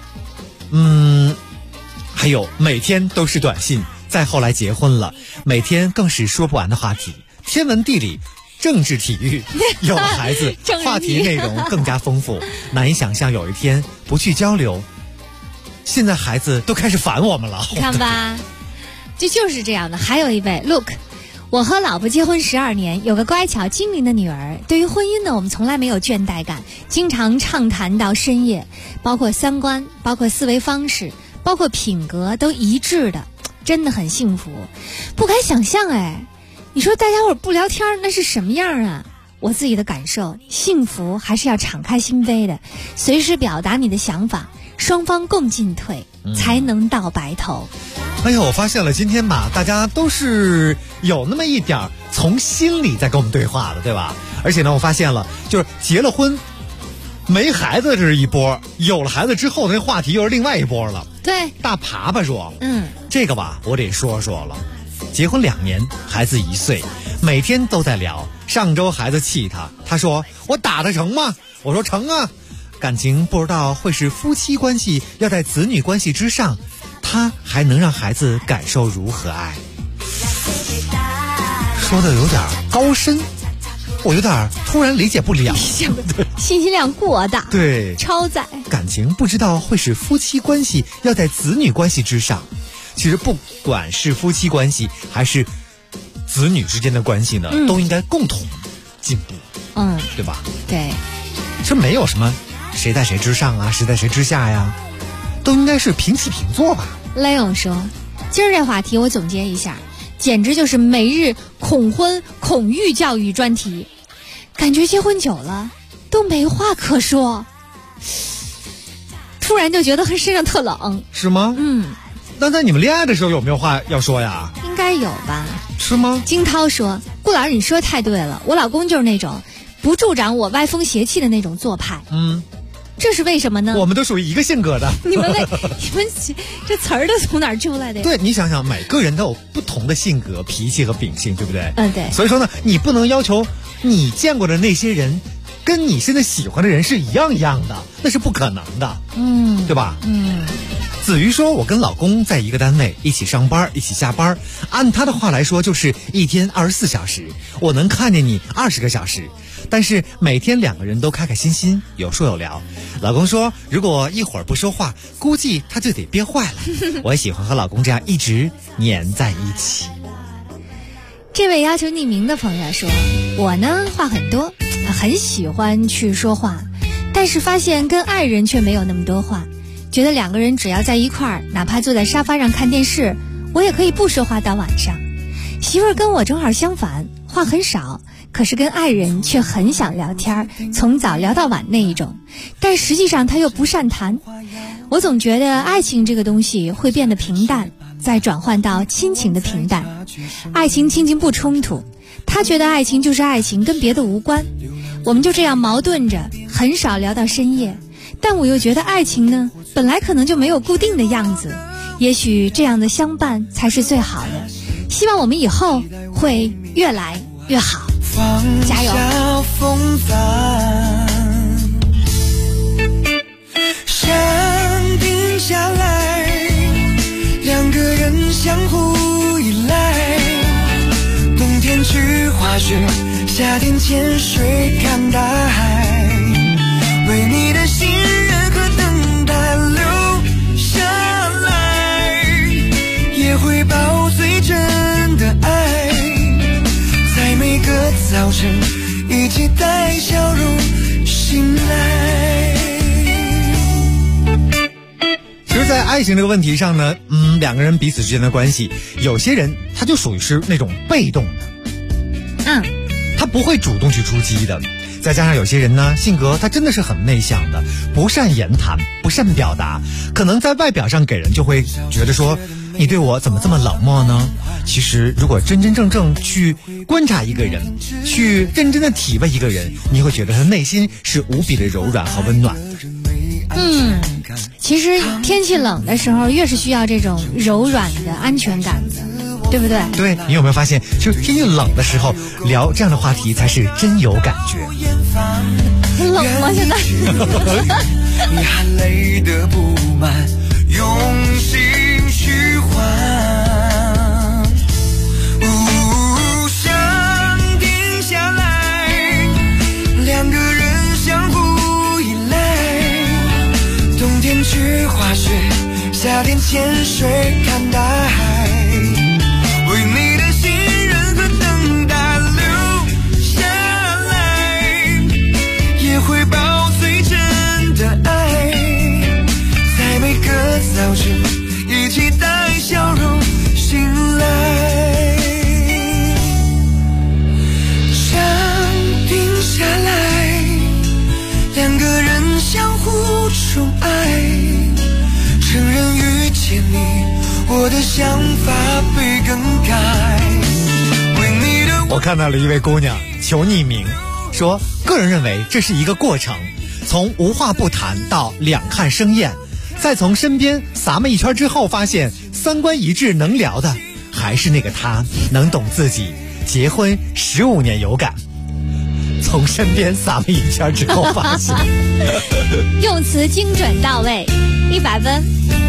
还有每天都是短信。再后来结婚了，每天更是说不完的话题，天文地理、政治体育，有了孩子话题内容更加丰富，难以想象有一天不去交流。现在孩子都开始烦我们了， 你看吧，就是这样的。还有一位 Look， 我和老婆结婚12年，有个乖巧精灵的女儿。对于婚姻呢，我们从来没有倦怠感，经常畅谈到深夜，包括三观，包括思维方式，包括品格都一致的，真的很幸福。不敢想象你说大家伙不聊天那是什么样啊？我自己的感受，幸福还是要敞开心扉的，随时表达你的想法，双方共进退，才能到白头。 哎呀，我发现了，今天吧，大家都是有那么一点从心里在跟我们对话的，对吧？而且呢，我发现了，就是结了婚没孩子这是一波，有了孩子之后的那话题又是另外一波了。 对， 大爬爬说， 这个吧，我得说说了。结婚2年，孩子1岁，每天都在聊。上周孩子气他说我打得成吗？我说成啊。感情不知道会是夫妻关系要在子女关系之上，他还能让孩子感受如何爱？说的有点高深，我有点突然理解不了。 信息量过大， 对， 超载。 感情不知道会使夫妻关系要在子女关系之上。其实不管是夫妻关系还是子女之间的关系呢，都应该共同进步，对吧？ 对， 这没有什么谁在谁之上啊，谁在谁之下呀，都应该是平起平坐吧。 Leon 说，今儿这话题我总结一下，简直就是每日恐婚恐育教育专题，感觉结婚久了都没话可说，突然就觉得身上特冷。 是吗？那在你们恋爱的时候有没有话要说呀？ 应该有吧。 是吗？ 金涛说，顾老师你说太对了，我老公就是那种不助长我歪风邪气的那种做派。这是为什么呢？ 我们都属于一个性格的。 你们这词儿都从哪儿出来的呀？ 对，你想想，每个人都有不同的性格、脾气和秉性，对不对？ 对。 所以说呢，你不能要求你见过的那些人跟你现在喜欢的人是一样的，那是不可能的。对吧？子瑜说，我跟老公在一个单位一起上班一起下班，按他的话来说就是一天24小时，我能看见你20个小时，但是每天2个人都开开心心，有说有聊。老公说如果一会儿不说话，估计他就得憋坏了。我也喜欢和老公这样一直黏在一起。 这位要求匿名的朋友说，我呢话很多，很喜欢去说话，但是发现跟爱人却没有那么多话，觉得2个人只要在一块儿，哪怕坐在沙发上看电视，我也可以不说话到晚上。媳妇儿跟我正好相反，话很少，可是跟爱人却很想聊天，从早聊到晚那一种，但实际上他又不善谈。我总觉得爱情这个东西会变得平淡，再转换到亲情的平淡。爱情亲情不冲突，他觉得爱情就是爱情，跟别的无关。我们就这样矛盾着，很少聊到深夜。但我又觉得爱情呢，本来可能就没有固定的样子，也许这样的相伴才是最好的。希望我们以后会越来越好，加油！ 风帆想定下来，2个人相互依赖，冬天去滑雪，夏天潜水看大海，为你的信任和等待留下来，也会保最真的爱，在每个早晨一起带笑容醒来。 其实在爱情这个问题上呢，2个人彼此之间的关系，有些人他就属于是那种被动的，他不会主动去出击的。再加上有些人呢，性格他真的是很内向的，不善言谈，不善表达，可能在外表上给人就会觉得说，你对我怎么这么冷漠呢？其实如果真真正正去观察一个人，去认真的体味一个人，你会觉得他内心是无比的柔软和温暖。 其实天气冷的时候，越是需要这种柔软的安全感的，对不对？ 对，你有没有发现，就是天气冷的时候聊这样的话题才是真有感觉。 冷吗？现在？ 你含泪的不满，用心去换。想定下来，2个人相互依赖，冬天去滑雪，夏天潜水看大海，为你的信任和等待留下来，也会保最真的爱，在每个早晨一起带笑容醒来。想定下来，2个人相互宠爱，承认遇见你，我的想法被更改。 我看到了一位姑娘求匿名，说个人认为这是一个过程，从无话不谈到两看生厌，再从身边撒么一圈之后，发现三观一致能聊的，还是那个他，能懂自己。结婚15年有感，从身边撒了一圈之后发现， 用词精准到位，100分。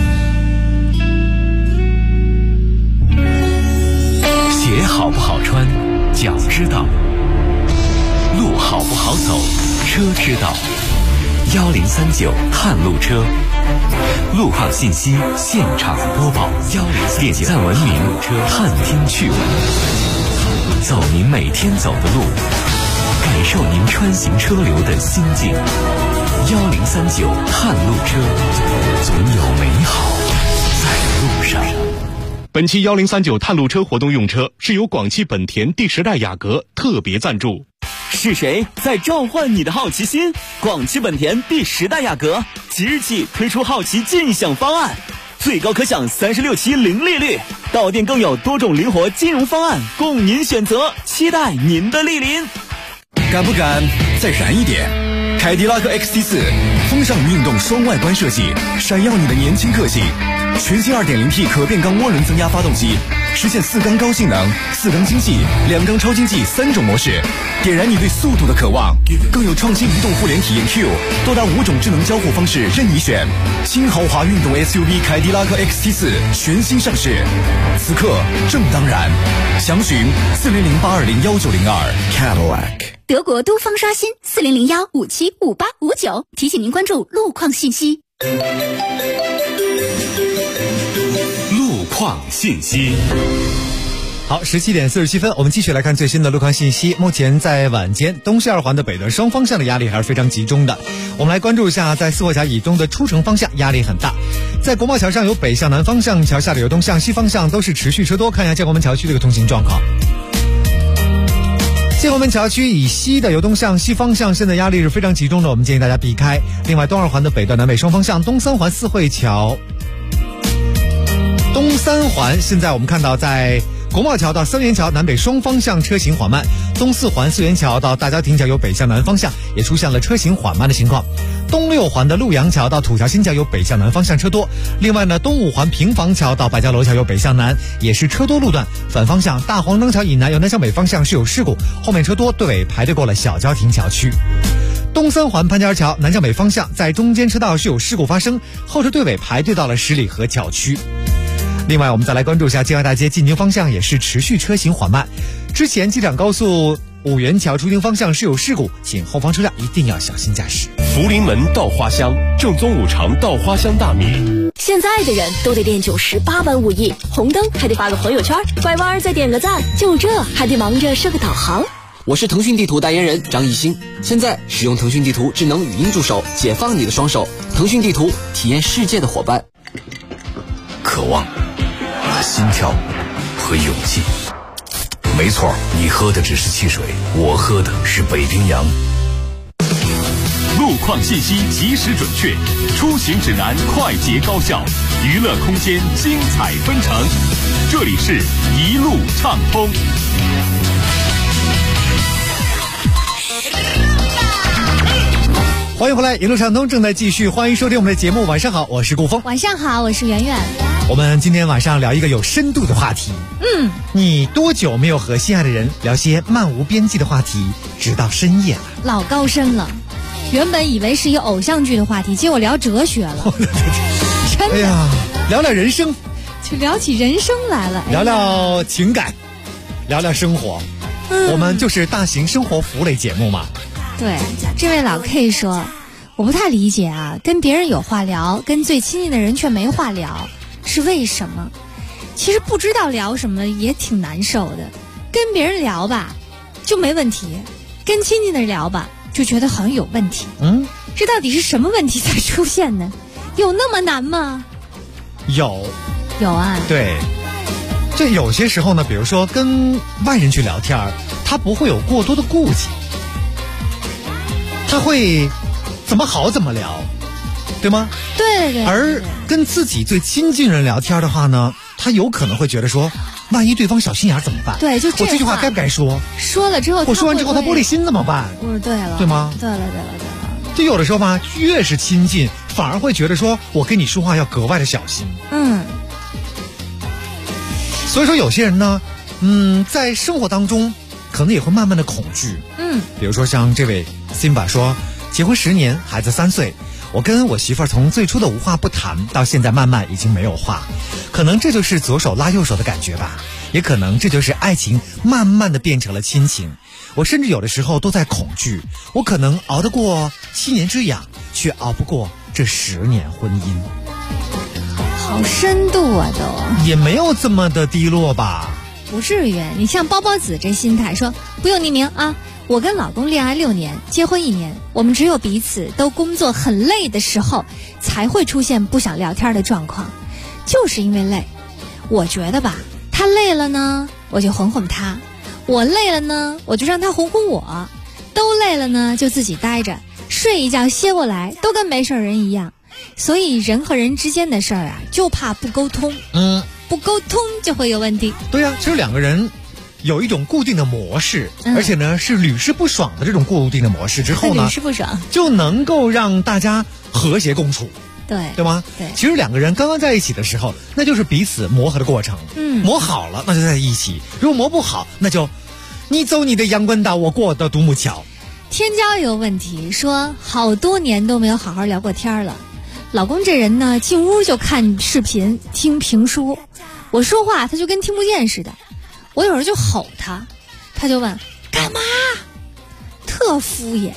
鞋好不好穿，脚知道；路好不好走，车知道。1039探路车，路况信息现场播报。点赞文明，探听趣闻，走您每天走的路，感受您穿行车流的心境。1039探路车，总有美好在路上。 本期1039探路车活动用车是由广汽本田第10代雅阁特别赞助。 是谁在召唤你的好奇心？广汽本田第10代雅阁即日起推出好奇尽享方案，最高可享36期零利率，到店更有多种灵活金融方案供您选择，期待您的莅临。 敢不敢再燃一点？凯迪拉克 XT4 风尚运动双外观设计，闪耀你的年轻个性。全新 2.0T 可变缸涡轮增压发动机，实现4缸高性能、4缸经济、2缸超经济3种模式，点燃你对速度的渴望。更有创新移动互联体验 Q， 多达5种智能交互方式任你选。新豪华运动 SUV 凯迪拉克 XT4 全新上市，此刻正当然。详询4008201902 Cadillac。 德国都方刷新4001575859，提醒您关注路况信息。 路况信息。 好，17点47分，我们继续来看最新的路况信息。目前在晚间东西2环的北段双方向的压力还是非常集中的。我们来关注一下，在四货桥以东的出城方向压力很大。在国贸桥上有北向南方向，桥下的有东向西方向都是持续车多。看一下建国门桥区这个通行状况。建国门桥区以西的由东向西方向，现在压力是非常集中的，我们建议大家避开。另外，东2环的北段南北双方向，东3环四惠桥。东3环现在我们看到在国贸桥到三元桥南北双方向车行缓慢，东4环四元桥到大郊亭桥有北向南方向也出现了车行缓慢的情况。东6环的陆阳桥到土桥新桥有北向南方向车多。另外呢，东5环平房桥到百家楼桥有北向南，也是车多路段。反方向大黄灯桥以南有南向北方向是有事故，后面车多，队尾排队过了小郊亭桥区。东3环潘家园桥南向北方向在中间车道是有事故发生，后车队尾排队到了十里河桥区。另外，我们再来关注一下京外大街进京方向也是持续车行缓慢。之前机场高速五元桥出京方向是有事故，请后方车辆一定要小心驾驶。 福临门稻花香，正宗五常稻花香大米。 现在的人都得练98般武艺，红灯还得发个朋友圈，拐弯再点个赞，就这还得忙着设个导航。 我是腾讯地图代言人张艺兴，现在使用腾讯地图智能语音助手，解放你的双手。腾讯地图，体验世界的伙伴。 渴望和心跳和勇气。没错，你喝的只是汽水，我喝的是北冰洋。 路况信息及时准确，出行指南快捷高效，娱乐空间精彩纷呈。这里是一路畅通。 欢迎回来，一路畅通正在继续，欢迎收听我们的节目。晚上好，我是顾峰。 晚上好，我是圆圆。 我们今天晚上聊一个有深度的话题。你多久没有和心爱的人聊些漫无边际的话题，直到深夜了？ 老高深了，原本以为是一个偶像剧的话题，结果聊哲学了。真的， 哎呀，聊聊人生， 就聊起人生来了， 聊聊情感，聊聊生活。我们就是大型生活服务类节目嘛。 对，这位老 K 说，我不太理解啊，跟别人有话聊，跟最亲近的人却没话聊，是为什么？其实不知道聊什么也挺难受的。跟别人聊吧就没问题，跟亲近的人聊吧就觉得很有问题。这到底是什么问题才出现呢？有那么难吗？有啊。 对，这有些时候呢，比如说跟外人去聊天，他不会有过多的顾忌，他会怎么好怎么聊，对吗？ 对。 而跟自己最亲近人聊天的话呢，他有可能会觉得说，万一对方小心眼怎么办？ 对，就我这句话该不该说？ 说了之后， 我说完之后他玻璃心怎么办？ 对了， 对吗？ 对了。 就有的时候吧，越是亲近，反而会觉得说我跟你说话要格外的小心。 所以说有些人呢，在生活当中可能也会慢慢的恐惧。比如说像这位 Simba 说，结婚10年，孩子3岁，我跟我媳妇儿从最初的无话不谈到现在慢慢已经没有话，可能这就是左手拉右手的感觉吧，也可能这就是爱情慢慢的变成了亲情。我甚至有的时候都在恐惧，我可能熬得过7年之痒，却熬不过这10年婚姻。 好深度啊，都也没有这么的低落吧？ 不至于。你像包包子这心态，说不用匿名啊，我跟老公恋爱6年，结婚1年，我们只有彼此都工作很累的时候，才会出现不想聊天的状况，就是因为累。我觉得吧，他累了呢，我就哄哄他；我累了呢，我就让他哄哄我；都累了呢，就自己待着，睡一觉歇过来，都跟没事人一样。所以人和人之间的事儿啊，就怕不沟通。不沟通就会有问题。 对呀，其实2个人有一种固定的模式，而且呢是屡试不爽的这种固定的模式之后呢， 屡试不爽就能够让大家和谐共处。对吗？ 对， 其实2个人刚刚在一起的时候，那就是彼此磨合的过程。磨好了那就在一起，如果磨不好，那就你走你的阳关道，我过我的独木桥。 天骄有问题，说好多年都没有好好聊过天了。老公这人呢，进屋就看视频听评书，我说话他就跟听不见似的，我有时候就吼他，他就问干嘛，特敷衍。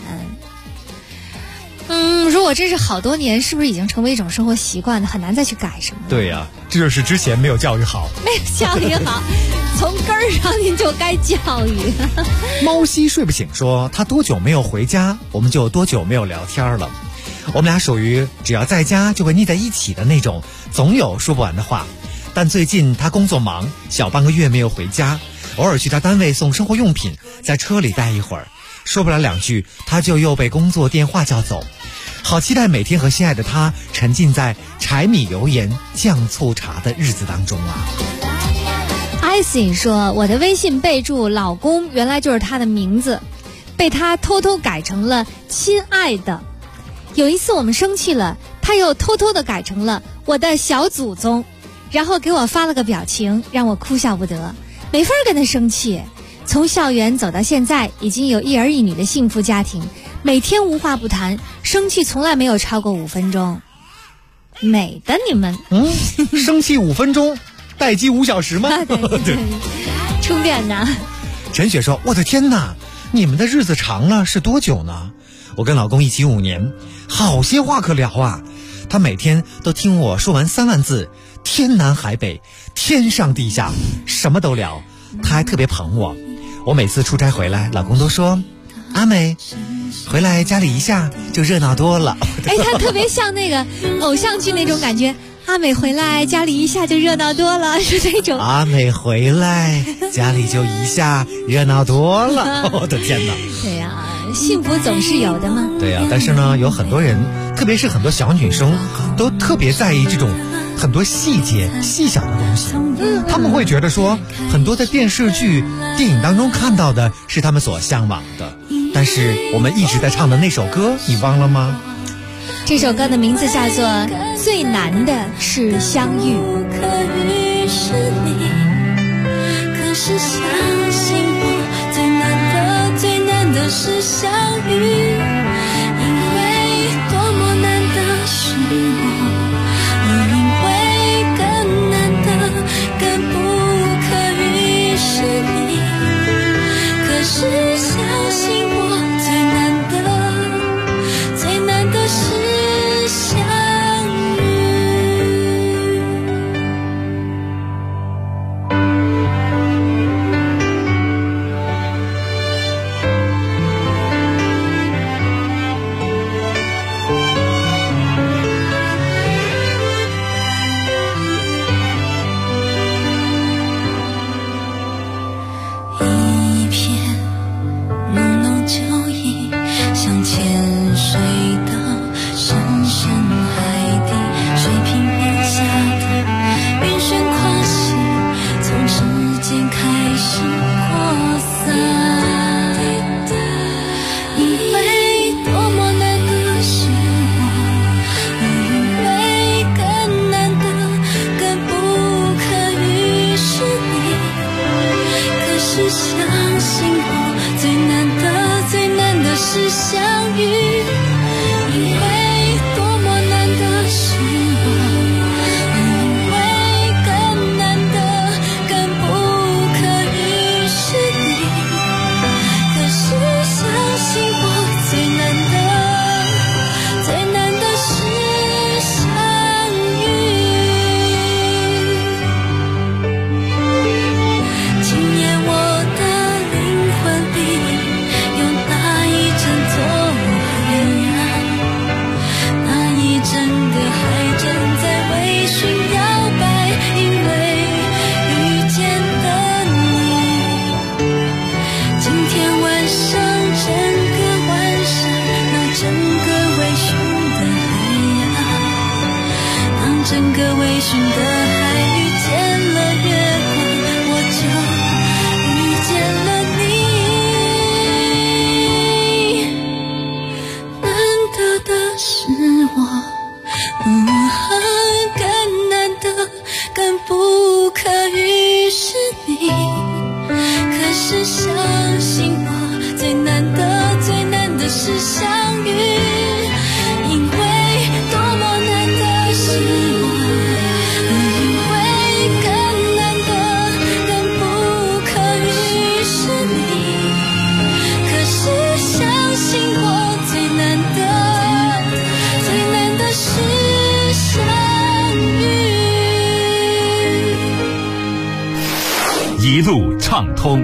如果这是好多年，是不是已经成为一种生活习惯了，很难再去改什么？ 对呀，这就是之前没有教育好。 没有教育好，从根儿上您就该教育。 猫西睡不醒说，他多久没有回家，我们就多久没有聊天了。我们俩属于只要在家就会腻在一起的那种，总有说不完的话。但最近他工作忙，小半个月没有回家，偶尔去他单位送生活用品，在车里待一会儿，说不了2句，他就又被工作电话叫走。好期待每天和心爱的他沉浸在柴米油盐酱醋茶的日子当中啊。 艾希说，我的微信备注老公原来就是他的名字，被他偷偷改成了亲爱的。有一次我们生气了，他又偷偷的改成了我的小祖宗，然后给我发了个表情，让我哭笑不得，没法跟他生气。从校园走到现在，已经有1儿1女的幸福家庭，每天无话不谈，生气从来没有超过5分钟。美的你们。 生气5分钟，待机5小时吗？ 对，充电呢。 陈雪说，我的天哪，你们的日子长了是多久呢？我跟老公一起5年，好些话可聊啊。他每天都听我说完3万字，天南海北，天上地下，什么都聊。他还特别捧我。我每次出差回来，老公都说，阿美回来家里一下就热闹多了。 他特别像那个偶像剧那种感觉，阿美回来家里一下就热闹多了，是那种阿美回来家里就一下热闹多了。我的天哪。 对呀，幸福总是有的嘛。 对呀，但是呢，有很多人，特别是很多小女生，都特别在意这种很多细节细小的东西。他们会觉得说，很多在电视剧电影当中看到的是他们所向往的，但是我们一直在唱的那首歌你忘了吗？ 这首歌的名字叫做《最难的是相遇》。 可遇是你，可是相信我，最难的是相遇，因为多么难的是我，因为更难的更不可遇是你，可是相信我，最难的是相遇。 寻的海遇见了月光，我就遇见了你。难得的是我，更难得更不可遇是你。可是相信我，最难得最难的是相遇，因为多么难得是我，因为更难得更不可遇是你。可是相信我，最难得最难的是相遇。 一路畅通。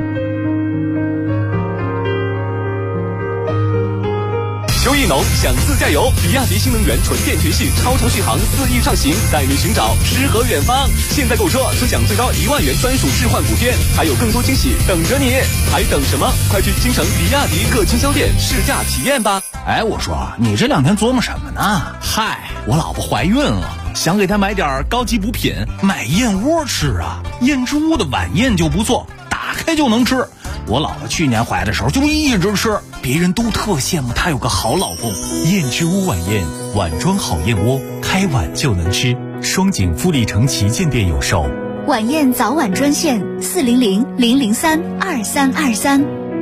秋意浓，想自驾游，比亚迪新能源纯电全系超长续航4亿畅行，带你寻找诗和远方。现在购车尊享最高1万元专属置换补贴，还有更多惊喜等着你，还等什么？快去京城比亚迪各经销店试驾体验吧！ 哎，我说你这2天琢磨什么呢？嗨，我老婆怀孕了，想给她买点高级补品，买燕窝吃啊。燕之屋的晚宴就不错，打开就能吃。我老婆去年怀的时候就一直吃，别人都特羡慕她有个好老公。 燕之屋晚宴，碗装好燕窝，开碗就能吃。双井富力城旗舰店有售。 晚宴早晚专线400-003-2323。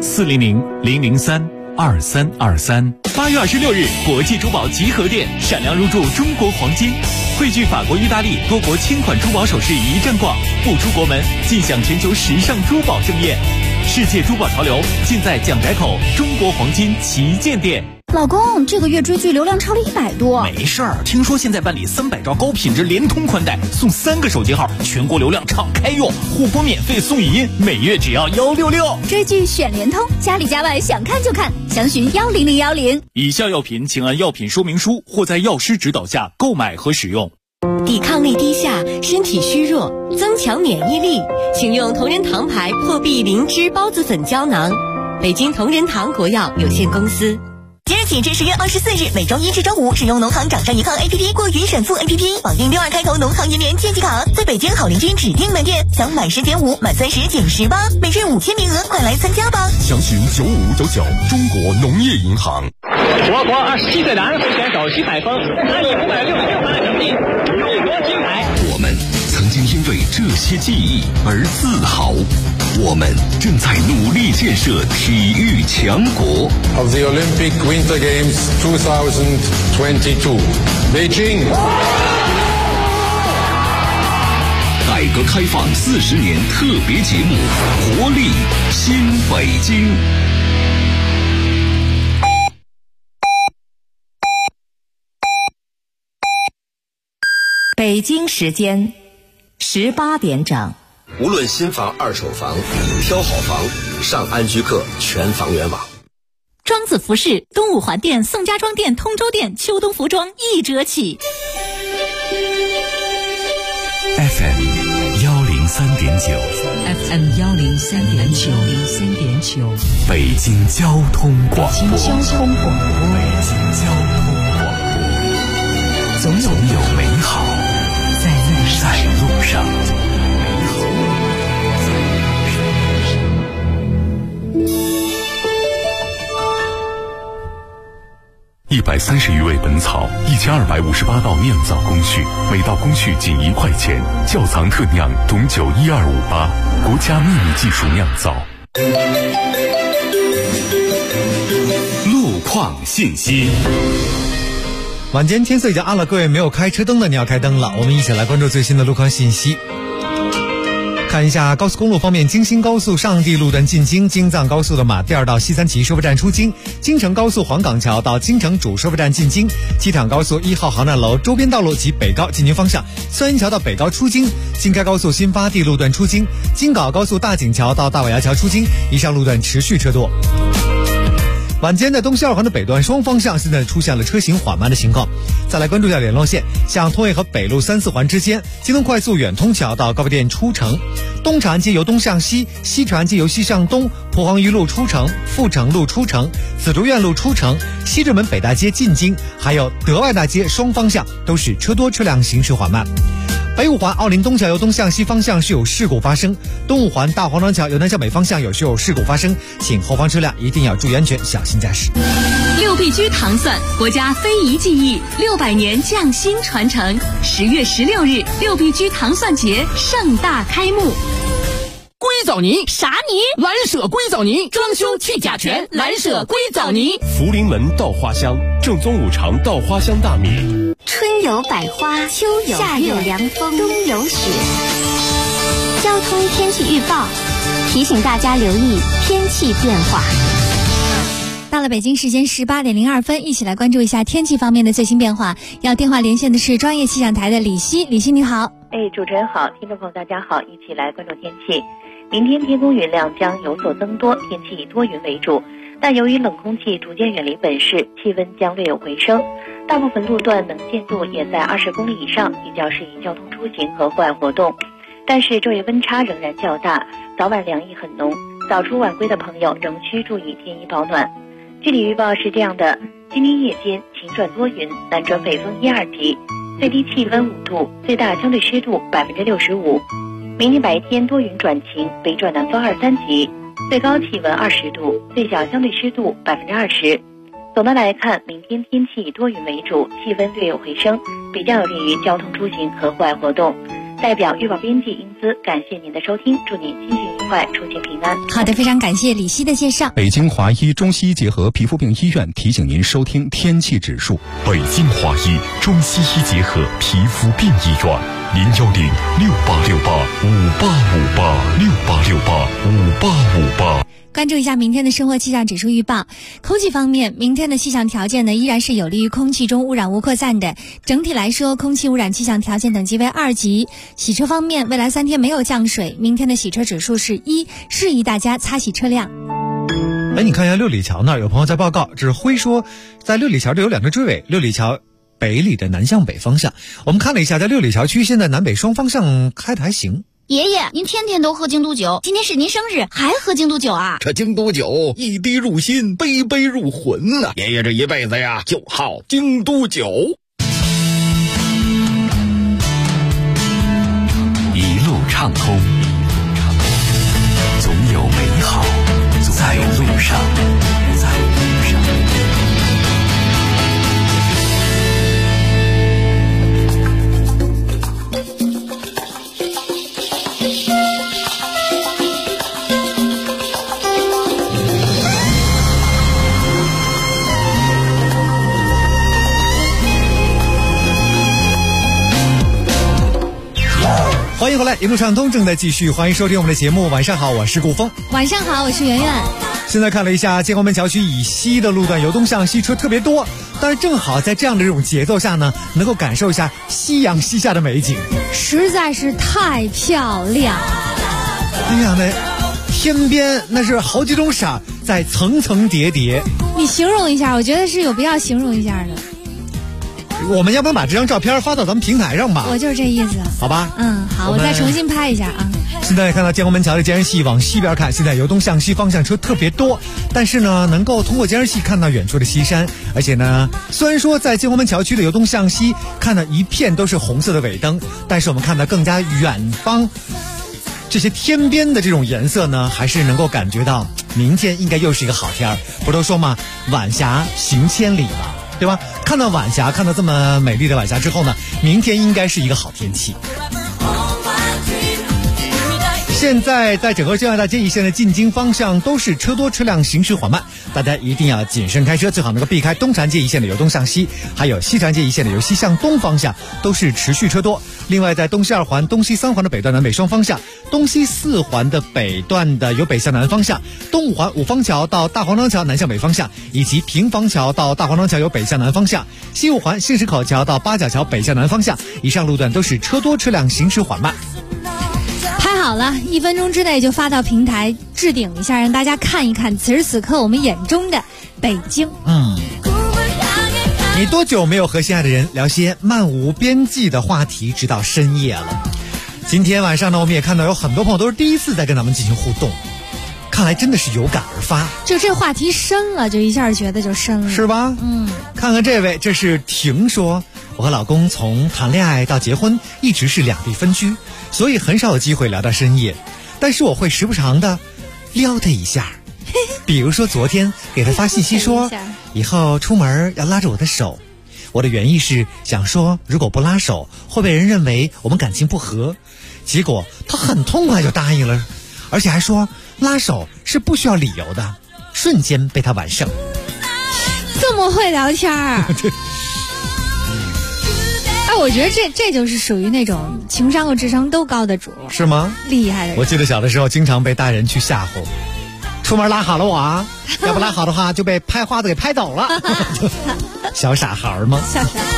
400-003-2323。8月26日，国际珠宝集合店，闪亮入驻中国黄金，汇聚法国、意大利多国千款珠宝首饰一站逛，不出国门尽享全球时尚珠宝盛宴。世界珠宝潮流尽在蒋宅口中国黄金旗舰店。 老公，这个月追剧流量超了100多。 没事儿，听说现在办理300兆高品质联通宽带，送3个手机号，全国流量敞开用，护国免费送语音，每月只要166。 追剧选联通，家里家外想看就看，详询10010。 以下药品请按药品说明书或在药师指导下购买和使用。 抵抗力低下，身体虚弱，增强免疫力，请用同仁堂牌破壁灵芝孢子粉胶囊。北京同仁堂国药有限公司。 即日起至10月24日，每周1至周5，使用农行掌上银行 APP 或云闪付 APP 绑定62开头农行银联借记卡，在北京好邻居指定门店享满10减5，满30减18，每日5000名额，快来参加吧！ 详询9599，中国农业银行。 我国27岁男会选手徐海峰，他以566分的成绩入国金牌。 我们曾经因为这些记忆而自豪，我们正在努力建设体育强国。 Of the Olympic Winter Games 2022, Beijing。 改革开放40年特别节目，活力新北京。 北京时间18点整。 无论新房、二手房，挑好房，上安居客全房源网。 庄子服饰、东五环店、宋家庄店、通州店秋冬服装1折起。 FM 103.9 FM 103.9 北京交通广播。 北京交通广播。 总有美好在路上。130余味本草，1258道酿造工序，每道工序仅1块钱。窖藏特酿董酒12588，国家秘密技术酿造。路况信息。 晚间天色已经暗了，各位没有开车灯的你要开灯了。我们一起来关注最新的路况信息。看一下高速公路方面，京新高速上地路段进京，京藏高速的马甸儿到西三旗收费站出京，京承高速黄岗桥到京承主收费站进京，机场高速1号航站楼周边道路及北高进京方向，孙安桥到北高出京，京开高速新发地路段出京，京港高速大井桥到大尾崖桥出京，以上路段持续车多。晚间在东西2环的北段双方向现在出现了车行缓慢的情况。再来关注一下联络线，像通惠和北路3、4环之间，京东快速远通桥到高碑店出城，东长安街由东向西，西长安街由西向东，蒲黄榆路出城，阜成路出城，紫竹院路出城，西直门北大街进京，还有德外大街双方向都是车多车辆行驶缓慢。 北五环奥林东桥由东向西方向是有事故发生，东五环大黄庄桥由南向北方向有事故发生，请后方车辆一定要注意安全，小心驾驶。 6必居糖蒜，国家非遗技艺600年匠心传承。10月16日，6必居糖蒜节盛大开幕。 硅藻泥啥泥？ 蓝舍硅藻泥，装修去甲醛，蓝舍硅藻泥。 福临门稻花香，正宗五常稻花香大米。 春有百花，秋有夏有凉风，冬有雪。交通天气预报提醒大家留意天气变化。 到了北京时间18点02分，一起来关注一下天气方面的最新变化。要电话连线的是专业气象台的李希，李希你好。 主持人好，听众朋友大家好，一起来关注天气。明天天空云量将有所增多，天气以多云为主，但由于冷空气逐渐远离本市，气温将略有回升，大部分路段能见度也在20公里以上，比较适宜交通出行和户外活动。但是昼夜温差仍然较大，早晚凉意很浓，早出晚归的朋友仍需注意添衣保暖。具体预报是这样的：今天夜间晴转多云，南转北风1、2级，最低气温5度，最大相对湿度65%。明天白天多云转晴，北转南风2、3级，最高气温20度，最小相对湿度20%。总的来看，明天天气以多云为主，气温略有回升，比较有利于交通出行和户外活动。代表预报编辑英姿，感谢您的收听，祝您心情愉快，出行平安。 好的，非常感谢李希的介绍。 北京华医中西医结合皮肤病医院提醒您收听天气指数。 北京华医中西医结合皮肤病医院，0106868585858，68685858。 关注一下明天的生活气象指数预报。空气方面，明天的气象条件呢依然是有利于空气中污染物扩散的。整体来说，空气污染气象条件等级为2级。洗车方面，未来3天没有降水，明天的洗车指数是1，适宜大家擦洗车辆。 你看一下六里桥那儿有朋友在报告，这是辉说在六里桥这有2个追尾，六里桥北里的南向北方向。我们看了一下，在六里桥区现在南北双方向开的还行。 爷爷，您天天都喝京都酒，今天是您生日，还喝京都酒啊？ 这京都酒一滴入心，杯杯入魂啊！爷爷这一辈子呀，就好京都酒。 一路畅通，总有美好在路上。 欢迎回来，一路畅通正在继续，欢迎收听我们的节目。晚上好，我是顾峰。 晚上好，我是圆圆。 现在看了一下建国门桥区以西的路段，由东向西车特别多，但是正好在这样的这种节奏下呢，能够感受一下夕阳西下的美景， 实在是太漂亮。 哎呀，那天边那是好几种色在层层叠叠。 你形容一下，我觉得是有必要形容一下的。 我们要不要把这张照片发到咱们平台上吧？ 我就是这意思。 好吧。 好，我再重新拍一下啊。 现在看到建国门桥的监视器往西边看，现在由东向西方向车特别多，但是呢，能够通过监视器看到远处的西山，而且呢，虽然说在建国门桥区的由东向西看到一片都是红色的尾灯，但是我们看到更加远方这些天边的这种颜色呢，还是能够感觉到明天应该又是一个好天儿。不都说嘛，晚霞行千里嘛，对吧？看到晚霞，看到这么美丽的晚霞之后呢，明天应该是一个好天气。现在在整个江淮大街一线的进京方向都是车多，车辆行驶缓慢，大家一定要谨慎开车，最好能够避开东长安街一线的由东向西，还有西长安街一线的由西向东方向都是持续车多。另外在东西2环、东西3环的北段南北双方向，东西4环的北段的由北向南方向，东5环五方桥到大黄庄桥南向北方向，以及平房桥到大黄庄桥由北向南方向，西5环杏石口桥到八角桥北向南方向，以上路段都是车多，车辆行驶缓慢。 拍好了，1分钟之内就发到平台置顶一下，让大家看一看此时此刻我们眼中的北京。 你多久没有和心爱的人聊些漫无边际的话题，直到深夜了？今天晚上呢，我们也看到有很多朋友都是第一次在跟咱们进行互动，看来真的是有感而发。 就这话题深了，就一下觉得就深了， 是吧？看看这位，这是婷说， 我和老公从谈恋爱到结婚一直是两地分居，所以很少有机会聊到深夜，但是我会时不常的撩他一下。比如说昨天给他发信息说以后出门要拉着我的手，我的原意是想说如果不拉手会被人认为我们感情不和，结果他很痛快就答应了，而且还说拉手是不需要理由的，瞬间被他完胜。 这么会聊天儿哎，我觉得这就是属于那种情商和智商都高的主， 是吗？ 厉害的人。 我记得小的时候经常被大人去吓唬，出门拉好了我啊，要不拉好的话就被拍花子给拍走了。小傻孩吗？ 小傻孩。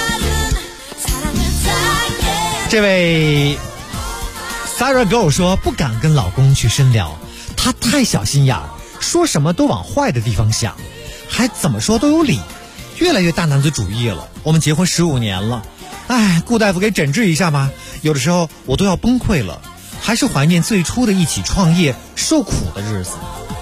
这位 Sarah Girl 说不敢跟老公去深聊，他太小心眼，说什么都往坏的地方想，还怎么说都有理，越来越大男子主义了。我们结婚15年了，哎，顾大夫给诊治一下吧，有的时候我都要崩溃了，还是怀念最初的一起创业受苦的日子。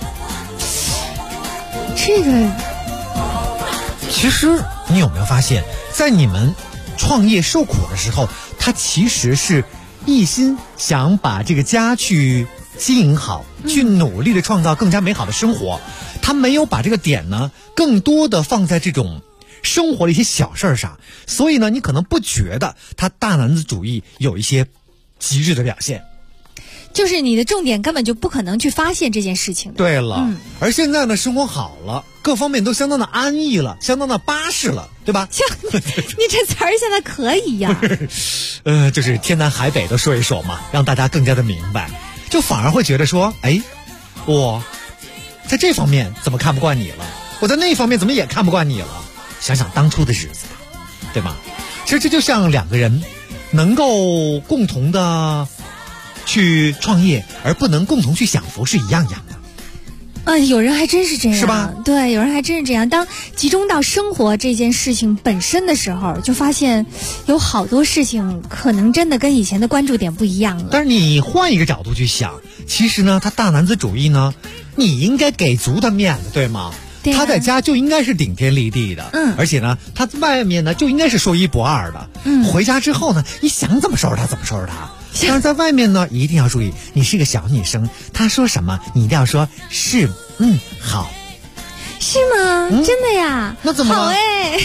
这个其实你有没有发现，在你们创业受苦的时候，他其实是一心想把这个家去经营好，去努力的创造更加美好的生活，他没有把这个点呢更多的放在这种生活的一些小事上，所以呢你可能不觉得他大男子主义有一些极致的表现， 就是你的重点根本就不可能去发现这件事情的。 对了，而现在呢生活好了，各方面都相当的安逸了，相当的巴适了，对吧？ 你这词儿现在可以呀。 就是天南海北都说一说嘛，让大家更加的明白，就反而会觉得说，哎，我在这方面怎么看不惯你了，我在那方面怎么也看不惯你了，想想当初的日子，对吗？其实这就像两个人能够共同的去创业而不能共同去享福是一样的。 有人还真是这样， 是吧？ 对，有人还真是这样。当集中到生活这件事情本身的时候，就发现有好多事情可能真的跟以前的关注点不一样了。 但是你换一个角度去想，其实呢，他大男子主义呢，你应该给足他面子，对吗？ 对啊， 他在家就应该是顶天立地的，而且呢，他在外面呢就应该是说一不二的，回家之后呢，你想怎么收拾他怎么收拾他。但是在外面呢，一定要注意，你是个小女生，她说什么你一定要说是，好。 是吗？真的呀？ 那怎么了？ 好哎。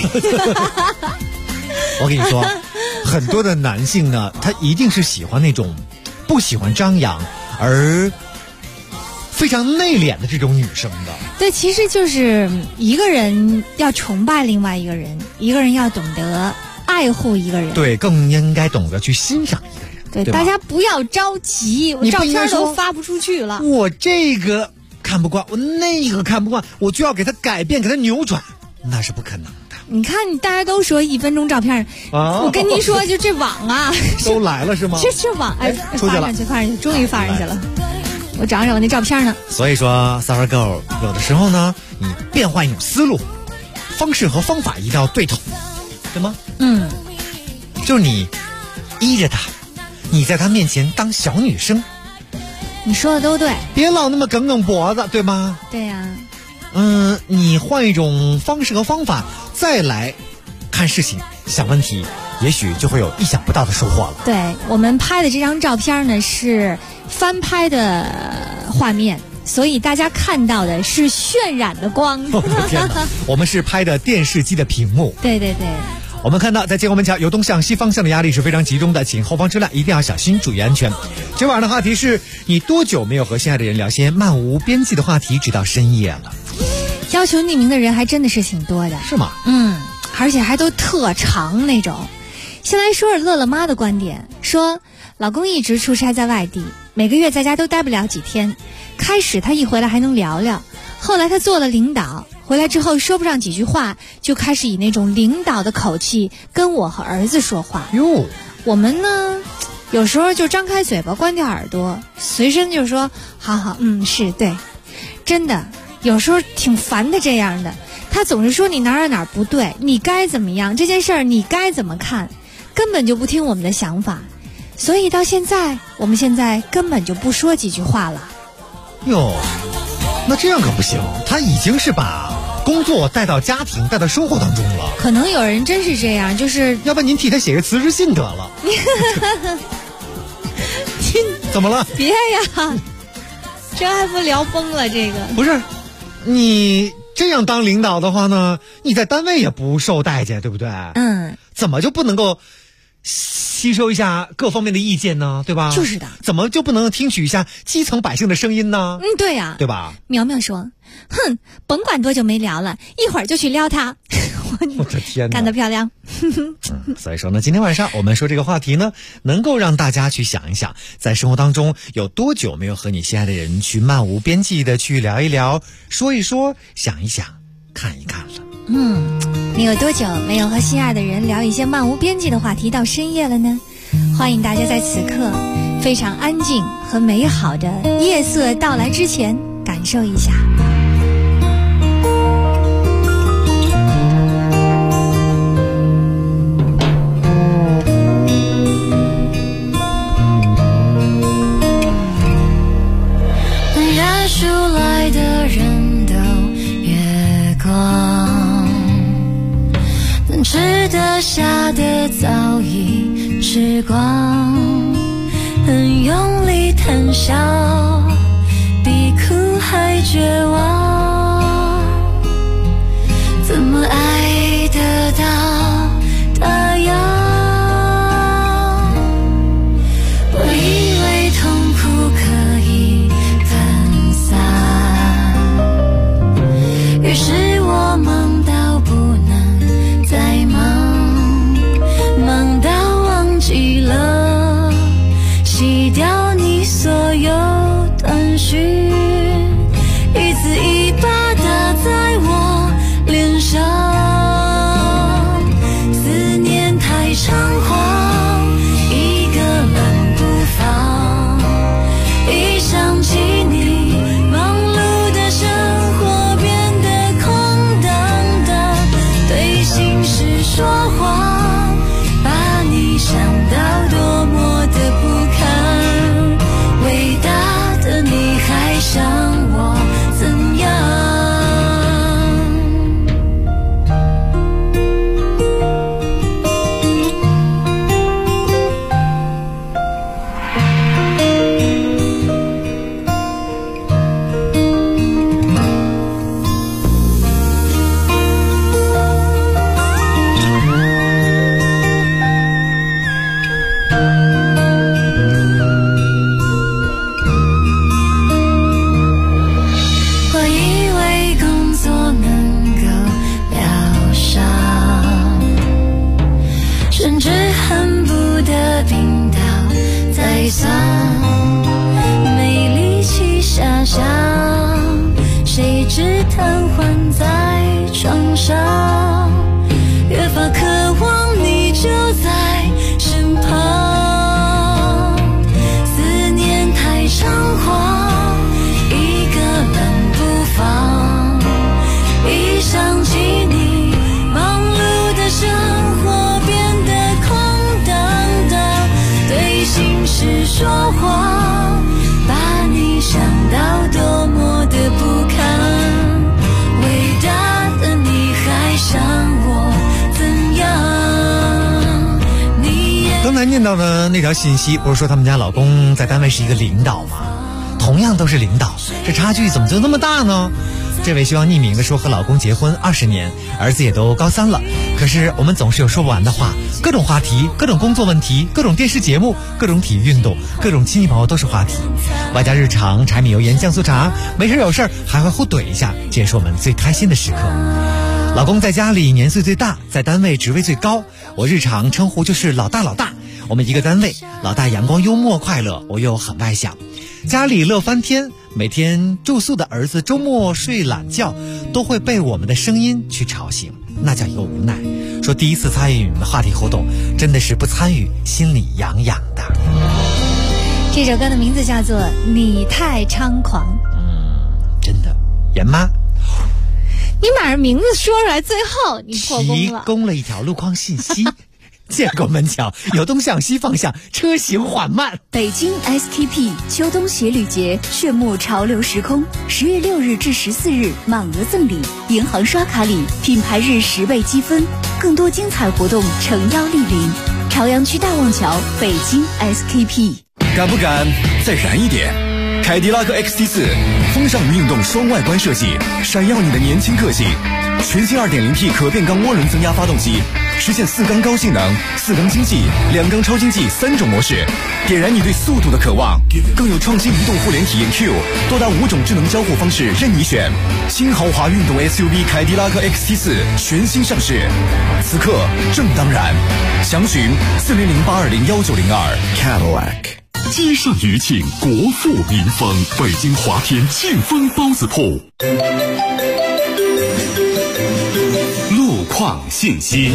我跟你说，很多的男性呢，他一定是喜欢那种不喜欢张扬而非常内敛的这种女生的。 对，其实就是一个人要崇拜另外一个人，一个人要懂得爱护一个人， 对，更应该懂得去欣赏一个人。 对， 对， 大家不要着急，我照片都发不出去了。 我这个看不惯，我那个看不惯，我就要给他改变，给他扭转，那是不可能的。 你看，大家都说1分钟照片，我跟您说，就这网啊， 都来了是吗？ 这网哎， 出去了， 发上去，终于发上去了。我找找我那照片呢。 所以说 ，Sarah Girl 有的时候呢，你变换一种思路、方式和方法一定要对头，对吗？就是你依着他，你在他面前当小女生。 你说的都对， 别老那么梗梗脖子，对吗？ 对呀。 你换一种方式和方法再来看事情、想问题，也许就会有意想不到的收获了。 对，我们拍的这张照片呢是翻拍的画面，所以大家看到的是渲染的光。 我的天哪，我们是拍的电视机的屏幕。 对对对。 我们看到在建国门桥由东向西方向的压力是非常集中的，请后方车辆一定要小心，注意安全。今晚的话题是你多久没有和心爱的人聊些漫无边际的话题，直到深夜了？ 要求匿名的人还真的是挺多的。 是吗？ 而且还都特长那种。先来说说乐乐妈的观点，说老公一直出差在外地，每个月在家都待不了几天。开始他一回来还能聊聊，后来他做了领导，回来之后说不上几句话，就开始以那种领导的口气跟我和儿子说话。 哟， 我们呢有时候就张开嘴巴关掉耳朵，随身就说好好，是对。真的有时候挺烦的这样的，他总是说你哪儿不对，你该怎么样，这件事儿你该怎么看，根本就不听我们的想法。所以到现在，我们现在根本就不说几句话了。 哟，那这样可不行，他已经是把工作带到家庭带到生活当中了。 可能有人真是这样，就是要不然您替他写个辞职信得了。怎么了？ 别呀，这还不聊崩了这个？ 不是，你这样当领导的话呢，你在单位也不受待见，对不对？怎么就不能够吸收一下各方面的意见呢？对吧？ 就是的。 怎么就不能听取一下基层百姓的声音呢？ 对呀， 对吧？ 苗苗说：“哼，甭管多久没聊了，一会儿就去撩他。” 我的天哪， 干得漂亮。 所以说呢，今天晚上我们说这个话题呢，能够让大家去想一想，在生活当中有多久没有和你心爱的人去漫无边际的去聊一聊、说一说、想一想、看一看了。 你有多久没有和心爱的人聊一些漫无边际的话题到深夜了呢？欢迎大家在此刻非常安静和美好的夜色到来之前感受一下。 数来的人都月光，能吃得下的早已吃光，很用力谈笑，比哭还绝望，怎么爱得到他要？我以为痛苦可以于是我忙到不能再忙，忙到忘记了洗掉你所有短讯，一字一巴打在我脸上，思念太猖狂，一个人不放，一想起你忙碌的生活说谎，把你想到多么的不堪，伟大的你还想我怎样？没力气遐想，谁知瘫痪在床上，越发渴望你就在身旁，思念太猖狂，一个人不放，一想起你忙碌的生活变得空荡荡，对心事说谎，把你想到多么的不堪，伟大的你还想我怎样？ 刚才念到的那条信息，不是说他们家老公在单位是一个领导吗？同样都是领导，这差距怎么就那么大呢？这位希望匿名的说，和老公结婚20年，儿子也都高3了，可是我们总是有说不完的话，各种话题，各种工作问题，各种电视节目，各种体育运动，各种亲戚朋友都是话题，外加日常柴米油盐酱醋茶，没事有事还会互怼一下，这也是我们最开心的时刻。老公在家里年岁最大，在单位职位最高，我日常称呼就是老大老大。我们一个单位，老大阳光幽默快乐，我又很外向，家里乐翻天，每天住宿的儿子周末睡懒觉都会被我们的声音去吵醒，那叫一个无奈。说第一次参与你们的话题互动，真的是不参与心里痒痒的。 这首歌的名字叫做《你太猖狂》。 真的，严妈， 你把人名字说出来，最后你破功了， 提供了一条路况信息。 建国门桥由东向西方向车行缓慢。 北京 SKP 秋冬鞋履节炫目潮流时空，10月6日至14日满额赠礼，银行刷卡礼，品牌日10倍积分，更多精彩活动诚邀莅临。朝阳区大望桥，北京 SKP。 敢不敢再燃一点？凯迪拉克 XT4 风尚与运动双外观设计，闪耀你的年轻个性。全新 2.0T 可变缸涡轮增压发动机，实现4缸高性能、4缸经济、2缸超经济3种模式，点燃你对速度的渴望。更有创新移动互联体验 Q， 多达5种智能交互方式任你选。新豪华运动 SUV 凯迪拉克 XT4 全新上市，此刻正当然。详询4008201902 Cadillac。 积善余庆，国富民丰。北京华天庆丰包子铺。路况信息。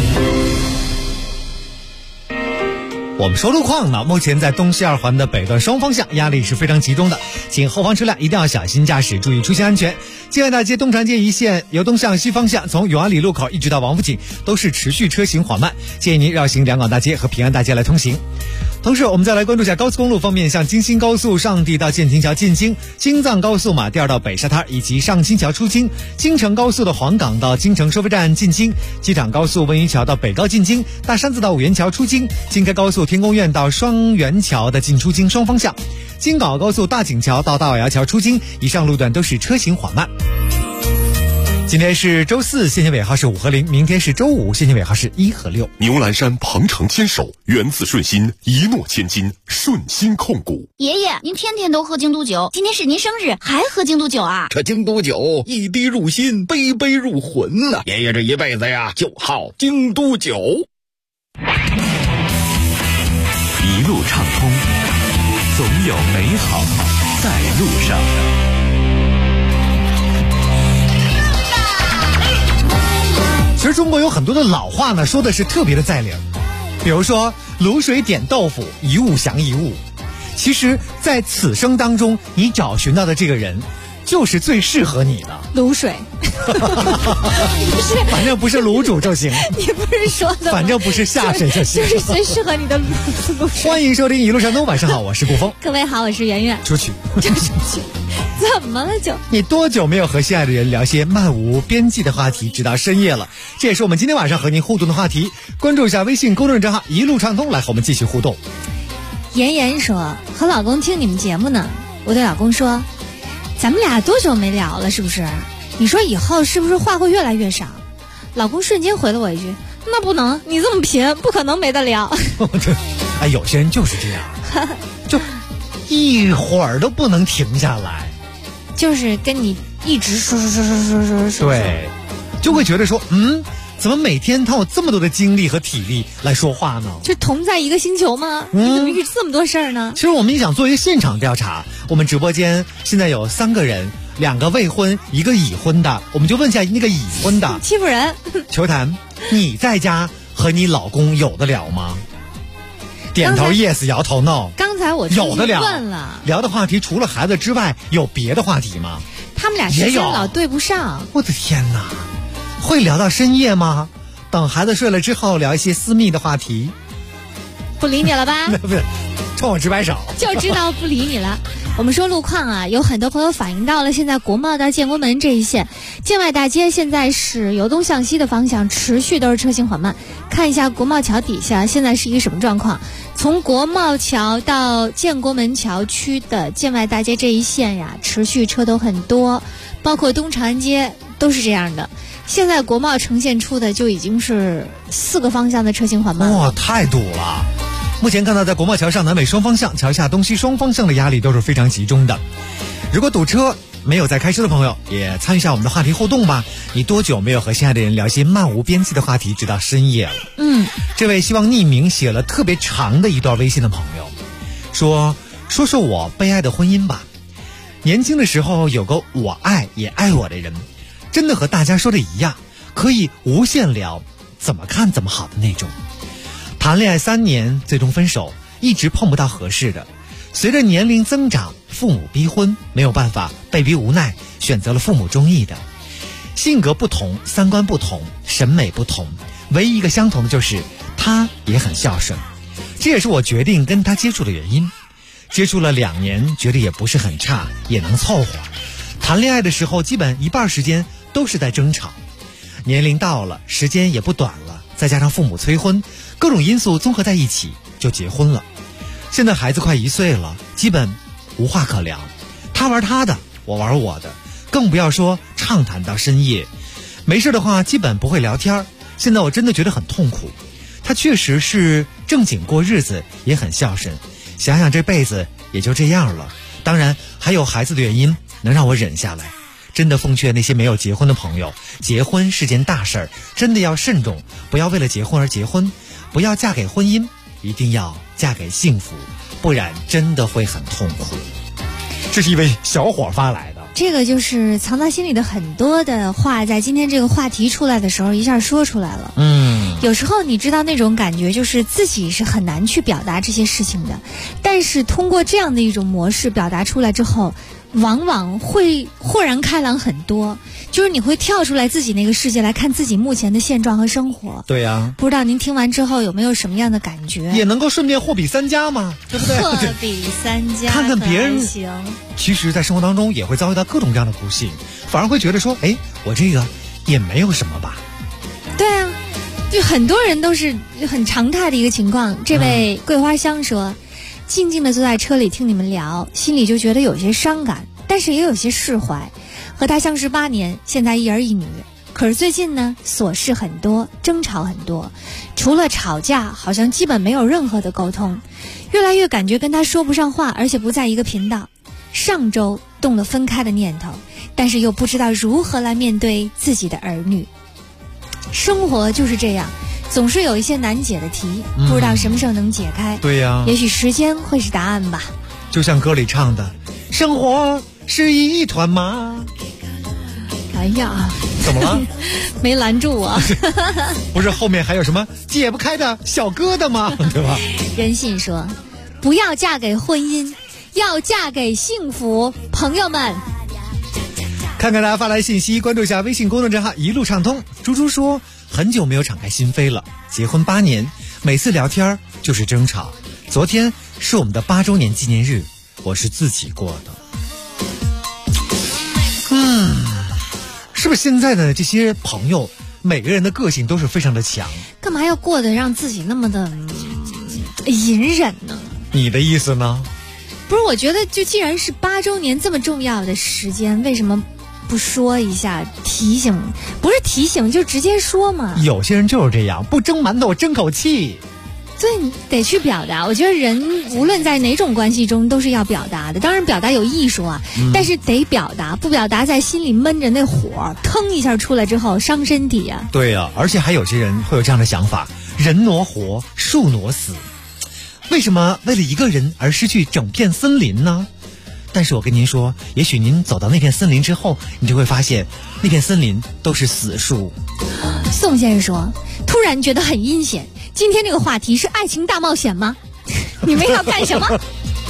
我们说路况呢，目前在东西二环的北段双方向压力是非常集中的，请后方车辆一定要小心驾驶，注意出行安全。建外大街东长街一线由东向西方向，从永安里路口一直到王府井都是持续车行缓慢，建议您绕行两广大街和平安大街来通行。同时我们再来关注一下高速公路方面，像京新高速上地到建亭桥进京，京藏高速马甸儿到北沙滩以及上清桥出京，京承高速的黄岗到京承收费站进京，机场高速温榆桥到北高进京，大山子到五元桥出京，京开高速天宫苑到双元桥的进出京双方向，京港澳高速大井桥到大瓦窑桥出京，以上路段都是车行缓慢。今天是周四，限行尾号是5和0，明天是周五，限行尾号是1和6。 牛栏山鹏程牵手，源自顺心，一诺千金，顺心控股。 爷爷，您天天都喝京都酒，今天是您生日，还喝京都酒啊？ 这京都酒一滴入心，杯杯入魂呐！爷爷这一辈子呀，就好京都酒。 一路畅通，总有美好在路上。 其实中国有很多的老话呢，说的是特别的在理，比如说卤水点豆腐，一物降一物。其实在此生当中，你找寻到的这个人就是最适合你的卤水。 反正不是卤煮就行。 你不是说的吗？ 反正不是下水就行。 就是最适合你的卤水。 欢迎收听一路上东，晚上好，我是顾峰。 各位好，我是圆圆。 出去。 怎么了就？ 你多久没有和心爱的人聊些漫无边际的话题，直到深夜了？这也是我们今天晚上和您互动的话题。关注一下微信公众账号一路畅通，来和我们继续互动。 妍妍说和老公听你们节目呢，我对老公说，咱们俩多久没聊了，是不是？你说以后是不是话会越来越少？老公瞬间回了我一句，那不能，你这么贫，不可能没得聊。 哎，有些人就是这样，就一会儿都不能停下来， 就是跟你一直说， 对，就会觉得说，怎么每天他有这么多的精力和体力来说话呢？ 就同在一个星球吗？你怎么遇这么多事儿呢？ 其实我们也想做一个现场调查，我们直播间现在有3个人，2个未婚，1个已婚的，我们就问一下那个已婚的。 欺负人。 球坛，你在家和你老公有得了吗？点头 yes， 摇头 no。 刚才我有得了。 问了， 聊的话题除了孩子之外，有别的话题吗？ 他们俩时间老对不上。 我的天哪，会聊到深夜吗？等孩子睡了之后，聊一些私密的话题。 不理你了吧？ 不是，冲我直摆手。 就知道不理你了。我们说路况啊，有很多朋友反映到了现在国贸到建国门这一线，建外大街现在是由东向西的方向持续都是车行缓慢。看一下国贸桥底下现在是一个什么状况？从国贸桥到建国门桥区的建外大街这一线呀，持续车都很多，包括东长安街都是这样的。现在国贸呈现出的就已经是4个方向的车行缓慢。 哇，太堵了！目前看到在国贸桥上南北双方向、桥下东西双方向的压力都是非常集中的。如果堵车没有在开车的朋友，也参与一下我们的话题互动吧。你多久没有和心爱的人聊些漫无边际的话题，直到深夜了？这位希望匿名写了特别长的一段微信的朋友说我悲哀的婚姻吧。年轻的时候有个我爱也爱我的人，真的和大家说的一样，可以无限聊，怎么看怎么好的那种。谈恋爱3年，最终分手，一直碰不到合适的。随着年龄增长，父母逼婚，没有办法，被逼无奈，选择了父母中意的。性格不同，3观不同，审美不同，唯一一个相同的就是他也很孝顺，这也是我决定跟他接触的原因。接触了2年，觉得也不是很差，也能凑合。谈恋爱的时候，基本一半时间都是在争吵。年龄到了，时间也不短了，再加上父母催婚，各种因素综合在一起，就结婚了。现在孩子快1岁了，基本无话可聊，他玩他的，我玩我的，更不要说畅谈到深夜。没事的话，基本不会聊天。现在我真的觉得很痛苦。他确实是正经过日子，也很孝顺，想想这辈子也就这样了。当然还有孩子的原因能让我忍下来。真的奉劝那些没有结婚的朋友，结婚是件大事儿，真的要慎重，不要为了结婚而结婚，不要嫁给婚姻，一定要嫁给幸福，不然真的会很痛苦。这是一位小伙发来的， 这个就是藏在心里的很多的话，在今天这个话题出来的时候一下说出来了。有时候你知道那种感觉，就是自己是很难去表达这些事情的，但是通过这样的一种模式表达出来之后，往往会豁然开朗很多，就是你会跳出来自己那个世界来看自己目前的现状和生活。 对呀， 不知道您听完之后有没有什么样的感觉？ 也能够顺便货比三家嘛，对不对？ 货比三家， 看看别人行。 其实在生活当中也会遭遇到各种各样的不幸，反而会觉得说，哎，我这个也没有什么吧。 对啊，就很多人都是很常态的一个情况。这位桂花香说，静静地坐在车里听你们聊，心里就觉得有些伤感，但是也有些释怀。和他相识8年，现在1儿1女，可是最近呢，琐事很多，争吵很多，除了吵架，好像基本没有任何的沟通。越来越感觉跟他说不上话，而且不在一个频道。上周动了分开的念头，但是又不知道如何来面对自己的儿女。生活就是这样，总是有一些难解的题，不知道什么时候能解开。 对呀， 也许时间会是答案吧。 就像歌里唱的，生活是一团麻。 哎呀， 怎么了？ 没拦住我。 不是后面还有什么解不开的小疙瘩吗？对吧？ 任信说，不要嫁给婚姻，要嫁给幸福。朋友们， 看看大家发来信息，关注一下微信公众账号一路畅通。猪猪说，很久没有敞开心扉了，结婚8年，每次聊天就是争吵。昨天是我们的8周年纪念日，我是自己过的。是不是现在的这些朋友，每个人的个性都是非常的强？ 干嘛要过得让自己那么的隐忍呢？ 你的意思呢？ 不是，我觉得就既然是8周年这么重要的时间，为什么不说一下提醒？不是提醒，就直接说嘛。 有些人就是这样，不争馒头争口气。 对，你得去表达。我觉得人无论在哪种关系中都是要表达的，当然表达有艺术啊，但是得表达，不表达在心里闷着那火，腾一下出来之后伤身体啊。 对啊，而且还有些人会有这样的想法，人挪活，树挪死。为什么为了一个人而失去整片森林呢？但是我跟您说，也许您走到那片森林之后，你就会发现那片森林都是死树。 宋先生说，突然觉得很阴险，今天这个话题是爱情大冒险吗？你们要干什么？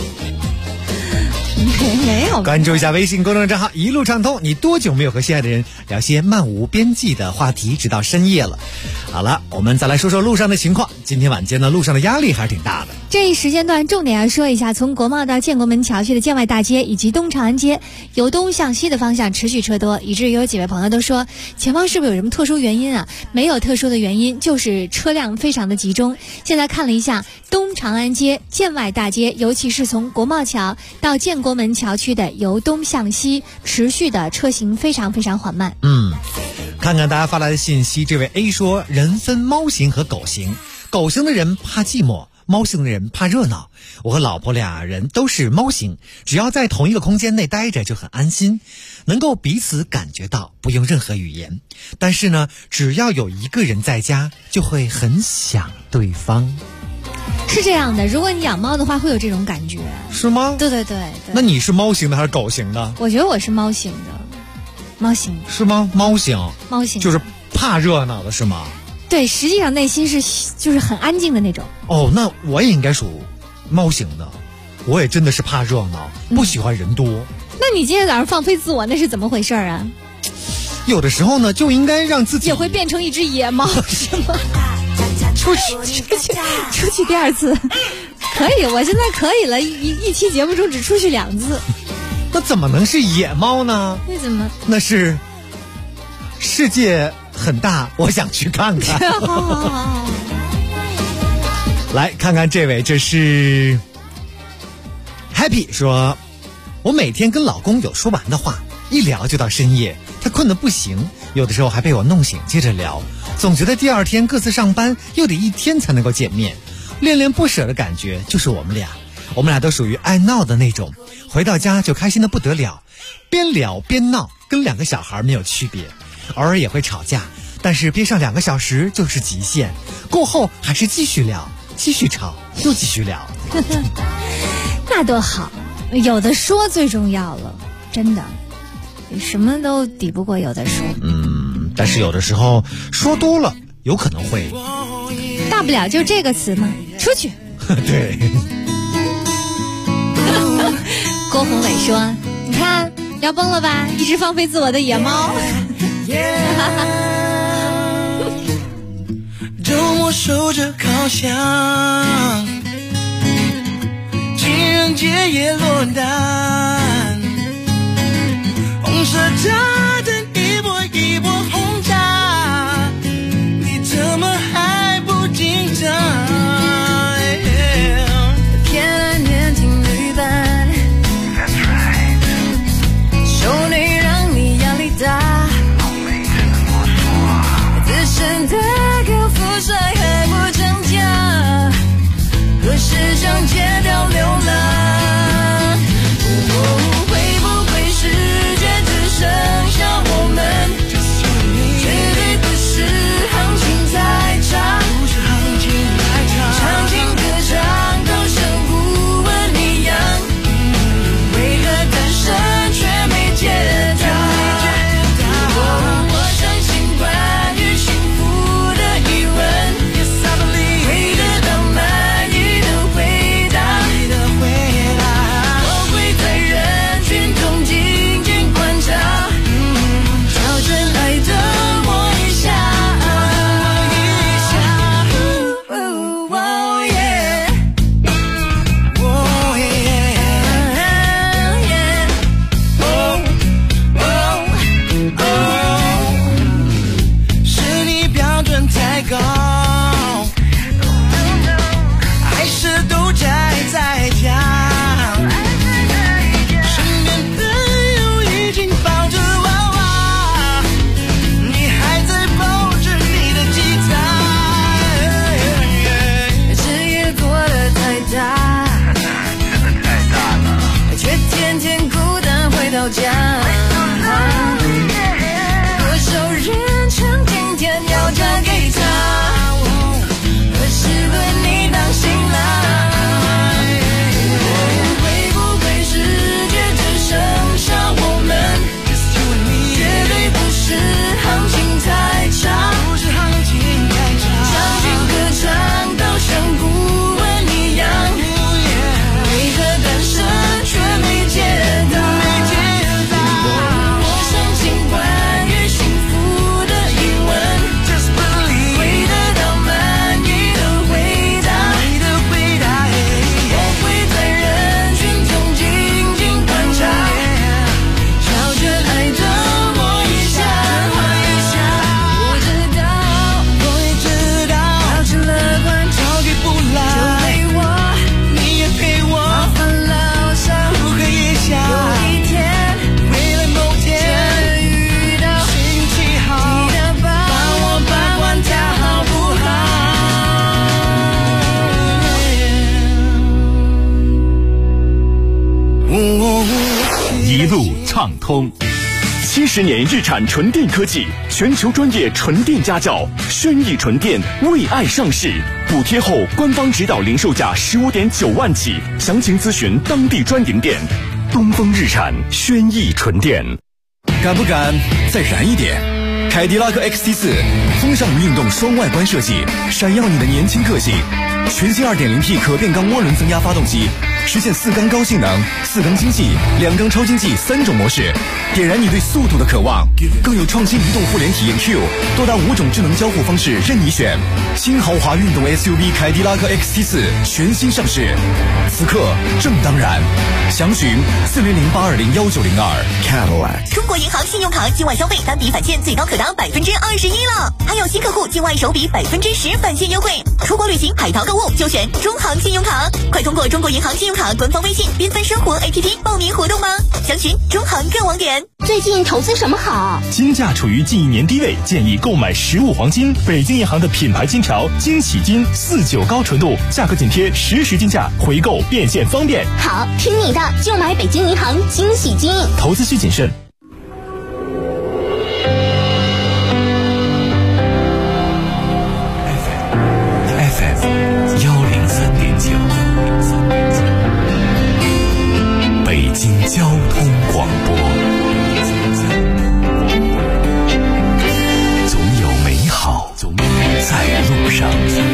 没有。 关注一下微信公众账号一路畅通。你多久没有和心爱的人聊些漫无边际的话题，直到深夜了？好了，我们再来说说路上的情况。今天晚间呢，路上的压力还是挺大的。 这一时间段重点要说一下，从国贸到建国门桥区的建外大街以及东长安街由东向西的方向持续车多，以至于有几位朋友都说前方是不是有什么特殊原因啊？没有特殊的原因，就是车辆非常的集中。现在看了一下东长安街、建外大街，尤其是从国贸桥到建国门桥区的由东向西持续的车行非常非常缓慢。 看看大家发来的信息，这位 A 说，人分猫型和狗型，狗型的人怕寂寞，猫型的人怕热闹。我和老婆俩人都是猫型，只要在同一个空间内待着就很安心，能够彼此感觉到，不用任何语言。但是呢，只要有一个人在家，就会很想对方。 是这样的，如果你养猫的话，会有这种感觉。 是吗？ 对。 那你是猫型的还是狗型的？ 我觉得我是猫型的。猫型是吗？猫型就是怕热闹的是吗？ 对，实际上内心就是很安静的那种。 哦，那我也应该属猫型的，我也真的是怕热闹，不喜欢人多。 那你今天早上放飞自我，那是怎么回事啊？ 有的时候呢，就应该让自己也会变成一只野猫，是吗？ 出去第二次，可以，我现在可以了，一期节目中只出去2次。 那怎么能是野猫呢？ 为什么？ 那是世界很大，我想去看看。 好。 来看看这位，这是 Happy 说，我每天跟老公有说不完的话，一聊就到深夜，他困得不行，有的时候还被我弄醒接着聊，总觉得第二天各自上班又得1天才能够见面，恋恋不舍的感觉就是我们俩都属于爱闹的那种，回到家就开心的不得了，边聊边闹，跟2个小孩没有区别，偶尔也会吵架，但是憋上2个小时就是极限，过后还是继续聊，继续吵，又继续聊。 那多好，有的说最重要了，真的，什么都抵不过有的说。 但是有的时候说多了，有可能会， 大不了就这个词嘛，出去。 对。 郭宏伟说：“你看，要崩了吧？一直放飞自我的野猫。” 周末守着烤箱，情人节也落单，红色炸弹一波一波轰炸，你怎么还不紧张？偏爱年轻女伴，熟女让你压力大，资深的高富帅还不涨价，何时想戒掉流浪？会不会世界只剩下我们？绝对不是行情太长，唱情歌唱到像不问一样，为何单身却没戒掉？我相信关于幸福的疑问，会得到满意的回答。我会在人群中静静观察，找真爱的我一下。是你标准太高，还是都宅在家？身边朋友已经抱着娃娃，你还在抱着你的吉他。事业做得太大，却天天孤单回到家。多少人称今天要嫁给他，何时轮你当新郎？会不会世界只剩下我们？绝对不是行情太长，唱情歌唱到像不问一样，为何单身却没戒掉？我相信关于幸福的疑问，会得到满意的回答。我会在人群中静静观察，找真爱的我一下。我知道，我也知道，保持乐观，着急不来，就陪我，你也陪我，麻烦了想如何一下。有一天，未来某天遇到运气好，记得帮我把关它好不好？ 一路畅通。70年日产纯电科技，全球专业纯电家教，轩逸纯电为爱上市，补贴后官方指导零售价15.9万起，详情咨询当地专营店。东风日产轩逸纯电。 敢不敢再燃一点？凯迪拉克 XT4 风尚与运动双外观设计，闪耀你的年轻个性。全新 2.0T 可变缸涡轮增压发动机实现4缸高性能、4缸经济、2缸超经济3种模式，点燃你对速度的渴望。更有创新移动互联体验 Q， 多达5种智能交互方式任你选。新豪华运动 SUV 凯迪拉克 XT4 全新上市，此刻正当然。详询4008201902 Cadillac。 中国银行信用卡境外消费单笔返现最高可达21%了，还有新客户境外首笔10%返现优惠。出国旅行、海淘购物就选中行信用卡，快通过中国银行信用卡官方微信缤纷生活 APP 报名活动吧。详询中行各网点。 最近投资什么好？ 金价处于近1年低位，建议购买实物黄金。北京银行的品牌金条金喜金49高纯度，价格紧贴实时金价，回购变现方便。 好，听你的，就买北京银行金喜金。 投资需谨慎。 北京交通广播，总有美好在路上。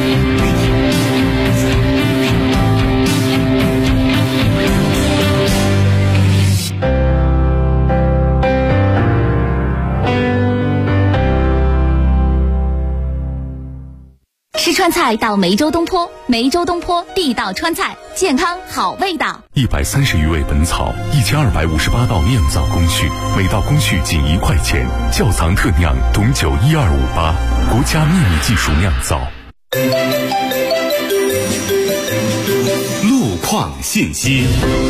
吃川菜到梅州东坡，梅州东坡地道川菜，健康好味道。 130余味本草，1258道酿造工序，每道工序仅1块钱。窖藏特酿董酒12588，国家秘密技术酿造。 路况信息。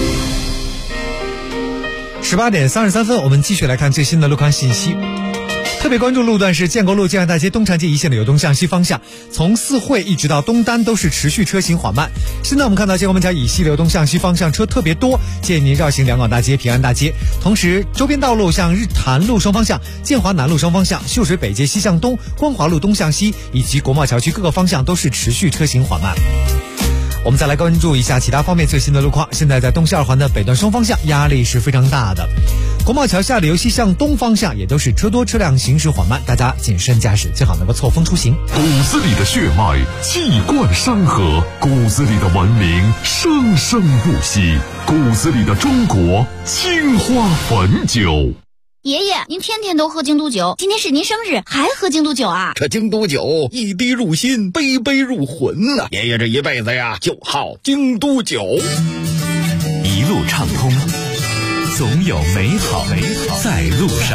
18点33分，我们继续来看最新的路况信息。特别关注路段是建国路建安大街东长街一线的由东向西方向，从四惠一直到东单都是持续车行缓慢。现在我们看到建国门桥以西流东向西方向车特别多，建议您绕行两广大街、平安大街。同时，周边道路向日坛路双方向、建华南路双方向、秀水北街西向东、光华路东向西以及国贸桥区各个方向都是持续车行缓慢。我们再来关注一下其他方面最新的路况。现在在东西二环的北段双方向压力是非常大的，国贸桥下的由西向东方向也都是车多，车辆行驶缓慢，大家谨慎驾驶，最好能够错峰出行。 骨子里的血脉气贯山河，骨子里的文明生生不息，骨子里的中国青花汾酒。 爷爷，您天天都喝京都酒，今天是您生日，还喝京都酒啊？ 这京都酒一滴入心，杯杯入魂呐！爷爷这一辈子呀，就好京都酒。 一路畅通，总有美好在路上。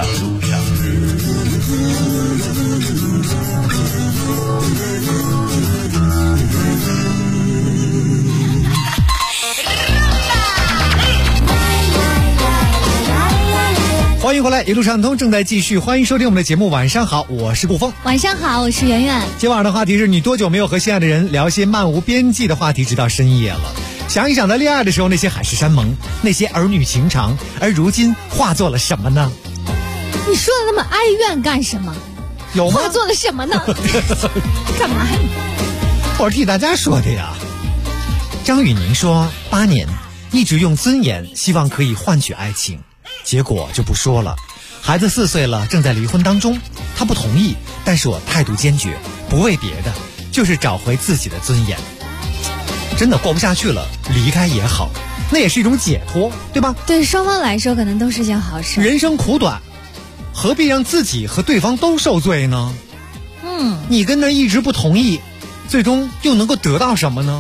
欢迎回来，一路畅通正在继续，欢迎收听我们的节目。晚上好，我是顾峰。 晚上好，我是圆圆。 今晚上的话题是你多久没有和心爱的人聊些漫无边际的话题，直到深夜了。想一想在恋爱的时候那些海誓山盟，那些儿女情长，而如今化作了什么呢？ 你说的那么哀怨干什么？ 有吗？ 化作了什么呢？干嘛呀？ 我是替大家说的呀。张宇宁说8年一直用尊严希望可以换取爱情，结果就不说了。孩子4岁了，正在离婚当中，他不同意，但是我态度坚决，不为别的，就是找回自己的尊严。真的过不下去了，离开也好，那也是一种解脱，对吧？ 对双方来说可能都是件好事。 人生苦短，何必让自己和对方都受罪呢？你跟他一直不同意，最终又能够得到什么呢？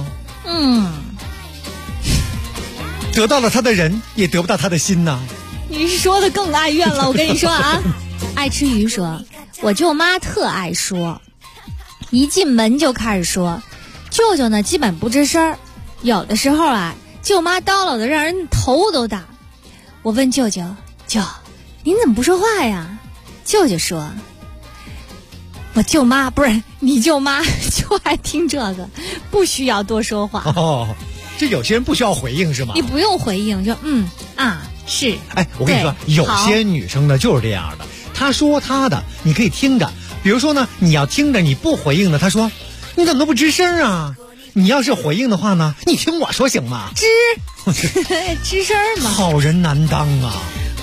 得到了他的人，也得不到他的心呐。 你是说的更哀怨了，我跟你说啊。爱吃鱼说，我舅妈特爱说，一进门就开始说，舅舅呢基本不吱声，有的时候啊，舅妈叨唠的让人头都大。我问舅舅，舅，您怎么不说话呀？舅舅说，我舅妈不是你舅妈就爱听这个，不需要多说话。 哦，这有些人不需要回应是吗？ 你不用回应，就是。 哎，我跟你说，有些女生呢就是这样的，她说她的，你可以听着。比如说呢，你要听着，你不回应的，她说你怎么都不吱声啊？你要是回应的话呢，你听我说行吗？ 吱声嘛。 好人难当啊！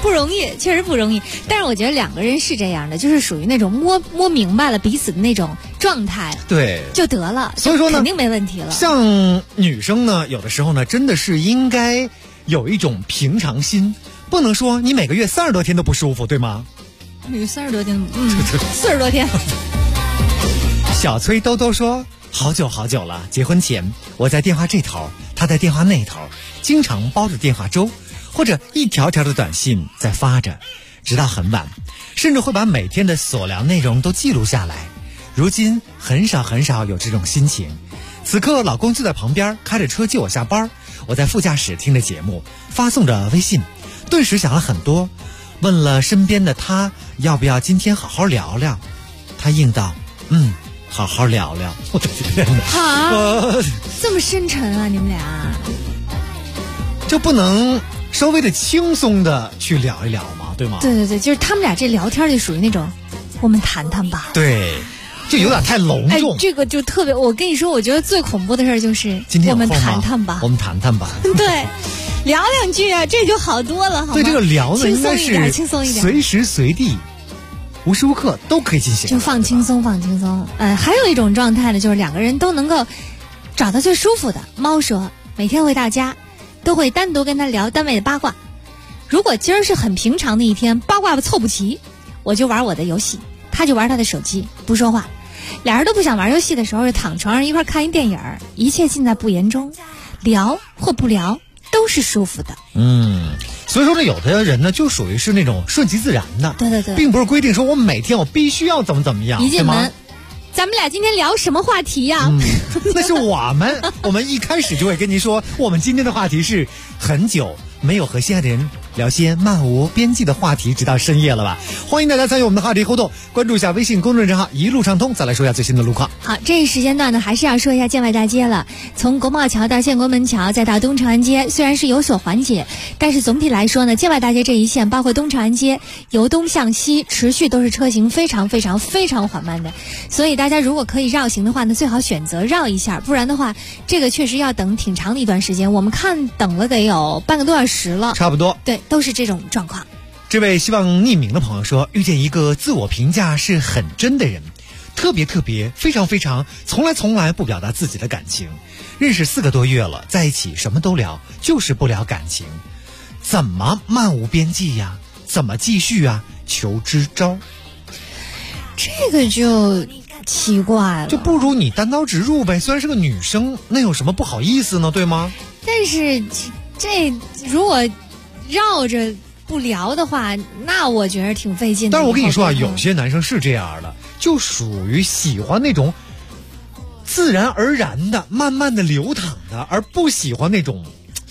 不容易，确实不容易。但是我觉得两个人是这样的，就是属于那种摸明白了彼此的那种状态， 对， 就得了。 所以说呢， 肯定没问题了。 像女生呢，有的时候呢，真的是应该有一种平常心，不能说你每个月30多天都不舒服，对吗？ 每个30多天，40多天。 小崔兜兜说，好久好久了，结婚前我在电话这头，他在电话那头，经常煲着电话粥，或者一条条的短信在发着，直到很晚，甚至会把每天的所聊内容都记录下来。如今很少有这种心情。此刻老公就在旁边开着车接我下班，我在副驾驶听着节目，发送着微信，顿时想了很多，问了身边的他要不要今天好好聊聊。他应道，好好聊聊。我的天哪， 这么深沉啊，你们俩就不能稍微的轻松的去聊一聊吗？对吗？ 对，就是他们俩这聊天就属于那种我们谈谈吧。 对，就有点太隆重。 这个就特别，我跟你说，我觉得最恐怖的事就是今天我们谈谈吧。 我们谈谈吧。 对，聊两句啊，这就好多了，好吗？ 对，这个聊呢，应该是轻松一点， 随时随地。无时无刻都可以进行， 就放轻松。还有一种状态呢，就是两个人都能够找到最舒服的。猫说，每天回到家都会单独跟他聊单位的八卦。如果今儿是很平常的一天，八卦凑不齐，我就玩我的游戏，他就玩他的手机，不说话。俩人都不想玩游戏的时候，就躺床上一块看一电影，一切尽在不言中，聊或不聊都是舒服的。 所以说呢，有的人呢就属于是那种顺其自然的， 对， 并不是规定说我每天我必须要怎么样。 一进门，咱们俩今天聊什么话题呀？ 那是我们一开始就会跟您说，我们今天的话题是很久没有和心爱的人聊些漫无边际的话题，直到深夜了吧？欢迎大家参与我们的话题互动，关注一下微信公众账号一路畅通。再来说一下最新的路况。 好，这一时间段呢，还是要说一下建外大街了。从国贸桥到建国门桥，再到东长安街，虽然是有所缓解，但是总体来说呢，建外大街这一线，包括东长安街由东向西，持续都是车行非常缓慢的。所以大家如果可以绕行的话呢，最好选择绕一下，不然的话，这个确实要等挺长的一段时间。我们看等了得有半个多小时了， 差不多。 对，都是这种状况。 这位希望匿名的朋友说，遇见一个自我评价是很真的人，特别非常从来不表达自己的感情，认识4个多月了，在一起什么都聊，就是不聊感情，怎么漫无边际呀？怎么继续啊？求支招。 这个就奇怪了， 就不如你单刀直入呗。虽然是个女生，那有什么不好意思呢？对吗？ 但是这如果绕着不聊的话，那我觉得挺费劲的。 但是我跟你说啊，有些男生是这样的，就属于喜欢那种自然而然的、慢慢的流淌的，而不喜欢那种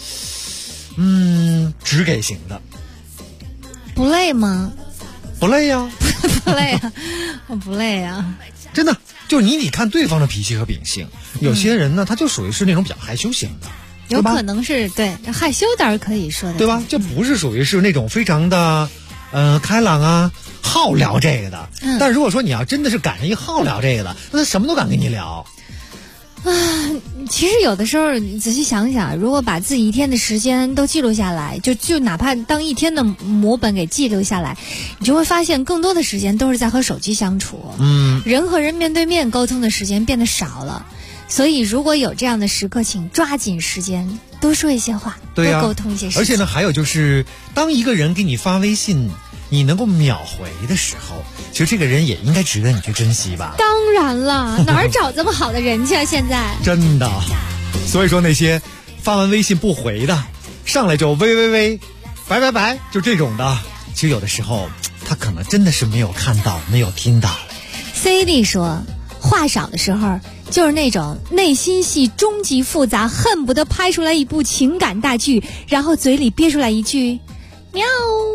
直给型的。 不累吗？ 不累呀， 不累啊，我不累啊。 真的，就是你看对方的脾气和秉性，有些人呢，他就属于是那种比较害羞型的。 有可能是对害羞倒是可以说的， 对吧？这不是属于是那种非常的开朗啊好聊这个的。但如果说你要真的是赶上一好聊这个的，那他什么都敢跟你聊啊。其实有的时候你仔细想想，如果把自己一天的时间都记录下来，就哪怕当一天的模本给记录下来，你就会发现更多的时间都是在和手机相处。人和人面对面沟通的时间变得少了。所以如果有这样的时刻，请抓紧时间多说一些话，多沟通一些事情。 而且呢，还有就是当一个人给你发微信，你能够秒回的时候，其实这个人也应该值得你去珍惜吧。 当然了，哪儿找这么好的人去啊？现在真的。所以说那些发完微信不回的，上来就喂拜，就这种的，其实有的时候他可能真的是没有看到，没有听到。 CD 说，话少的时候就是那种内心戏终极复杂，恨不得拍出来一部情感大剧，然后嘴里憋出来一句喵。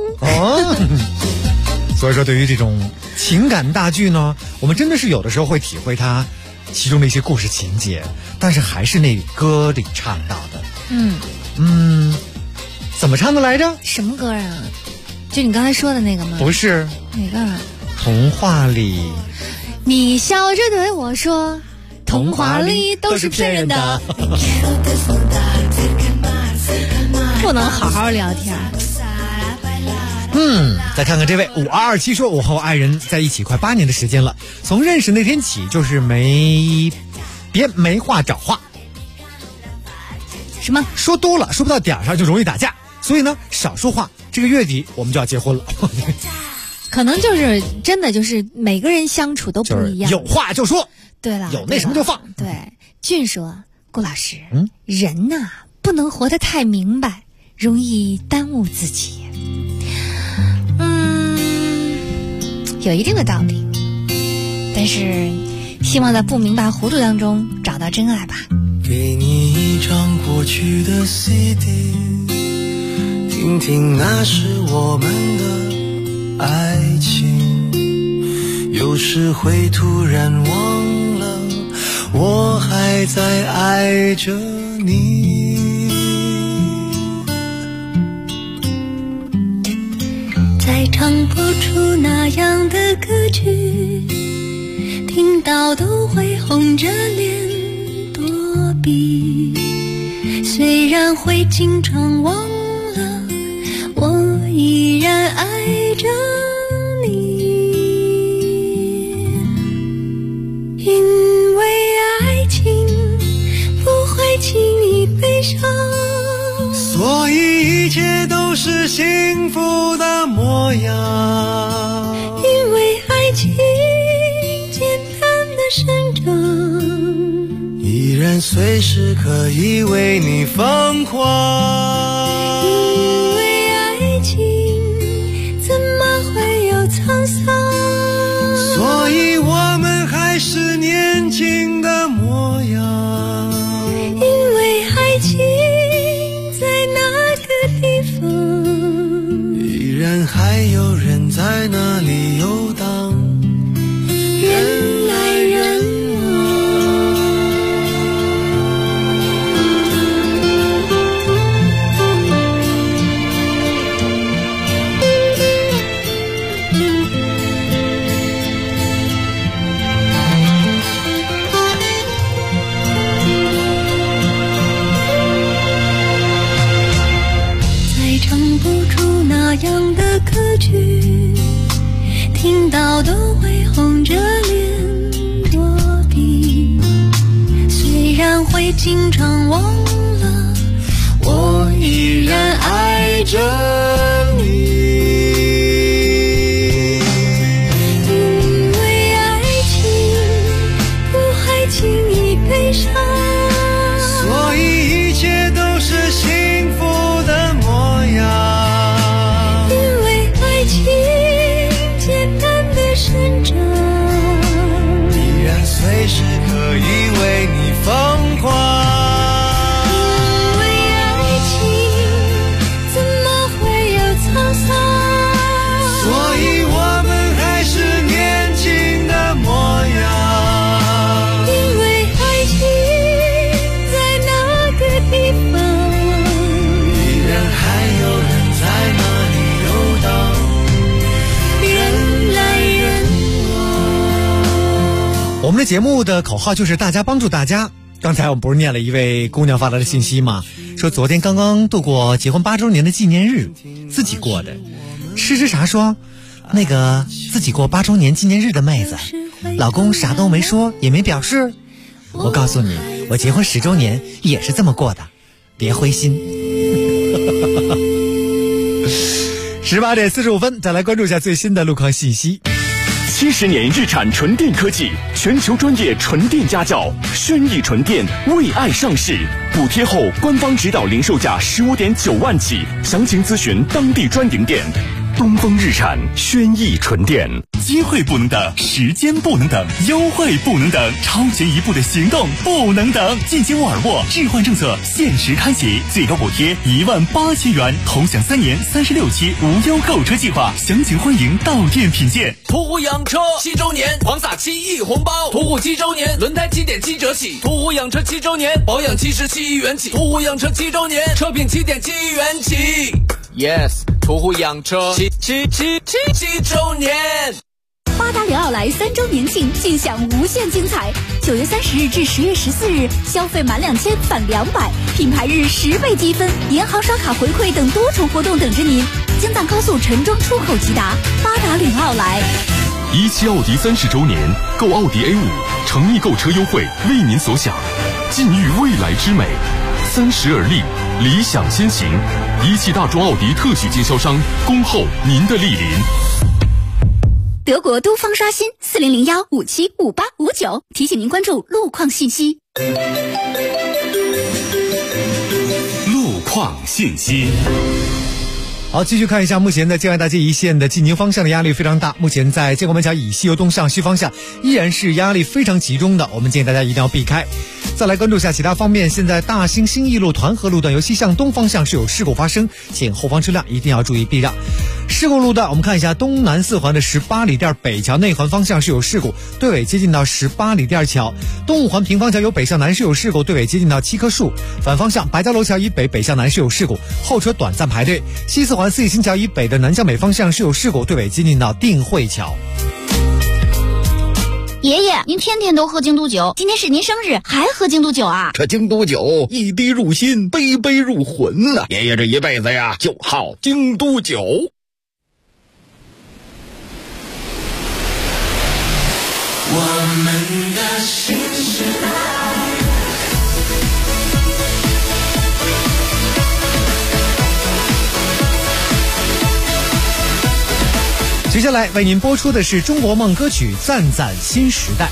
所以说对于这种情感大剧呢，我们真的是有的时候会体会它其中的一些故事情节，但是还是那歌里唱到的。怎么唱的来着？ 什么歌啊？就你刚才说的那个吗？ 不是。 哪个啊？ 童话里你笑着对我说，童话里都是骗人的。不能好好聊天。 再看看这位5227说，我和我爱人在一起快8年的时间了，从认识那天起就是别没话找话。 什么？ 说多了说不到点上就容易打架，所以呢少说话，这个月底我们就要结婚了。 可能就是真的就是每个人相处都不一样， 有话就说， 对了， 有那什么就放。 对，俊说，顾老师，人呐不能活得太明白，容易耽误自己。有一定的道理，但是希望在不明白糊涂当中找到真爱吧。 给你一张过去的 CD， 听听那是我们的爱情，有时会突然忘了我还在爱着你。再唱不出那样的歌曲，听到都会红着脸躲避，虽然会经常忘了我依然爱着你，因为爱情不会轻易悲伤，所以一切都是幸福的模样，因为爱情简单的生长，依然随时可以为你疯狂，因为爱情怎么会有沧桑，所以我们还是年轻的模样，因为爱情在那个地方，依然还有人在那里游荡，人来人样的歌曲，听到都会红着脸躲避，虽然会经常忘了我依然爱着你，因为爱情不会轻易悲伤，所以一切都是幸福的模样，随时可以为你疯狂，因为爱情怎么会有沧桑，所以我们还是年轻的模样，因为爱情在那个地方，依然还有人在那里游荡，人来人我们的节目的口号就是大家帮助大家。刚才我们不是念了一位姑娘发来的信息吗？说昨天刚刚度过结婚8周年的纪念日，自己过的。吃啥说，那个自己过8周年纪念日的妹子，老公啥都没说也没表示。我告诉你，我结婚10周年也是这么过的，别灰心。18点45分，再来关注一下最新的路况信息。 70年日产纯电科技，全球专业纯电家教，轩逸纯电为爱上市，补贴后官方指导零售价15.9万起，详情咨询当地专营店。东风日产轩逸纯电。机会不能等，时间不能等，优惠不能等，超前一步的行动不能等。进京沃尔沃置换政策限时开启，最高补贴18000元，同享3年36期无忧购车计划，详情欢迎到店品鉴。 途虎养车7周年狂撒7亿红包，途虎7周年轮胎7.7折起，途虎养车7周年保养77亿元起，途虎养车7周年车品7.7亿元起。Yes， 途虎养车7周年。 八达岭奥莱3周年庆，尽享无限精彩。9月30日至10月14日，消费满2000返200，品牌日10倍积分，银行刷卡回馈等多重活动等着您。京藏高速陈庄出口直达八达岭奥莱。 17奥迪30周年，购奥迪 A5，诚意购车优惠为您所想，尽育未来之美。30而立，理想先行。17大众奥迪特许经销商，恭候您的莅临。 德国都方刷新4001575859，提醒您关注路况信息。 路况信息。 好，继续看一下目前的建外大街一线的进京方向的压力非常大。目前在建国门桥以西由东向西方向依然是压力非常集中的，我们建议大家一定要避开。再来关注一下其他方面，现在大兴新义路团河路段由西向东方向是有事故发生，请后方车辆一定要注意避让。事故路段我们看一下东南四环的18里店北桥内环方向是有事故，对尾接近到18里店桥。东五环平方桥由北向南是有事故，对尾接近到7棵树。反方向白家楼桥以北北向南是有事故，后车短暂排队。西四环四季新桥以北的南向北方向是有事故，对尾接近到定慧桥。 爷爷，您天天都喝京都酒，今天是您生日，还喝京都酒啊？ 这京都酒一滴入心，杯杯入魂呐！爷爷这一辈子呀，就好京都酒。 我们的新时代。 接下来为您播出的是中国梦歌曲《赞赞新时代》。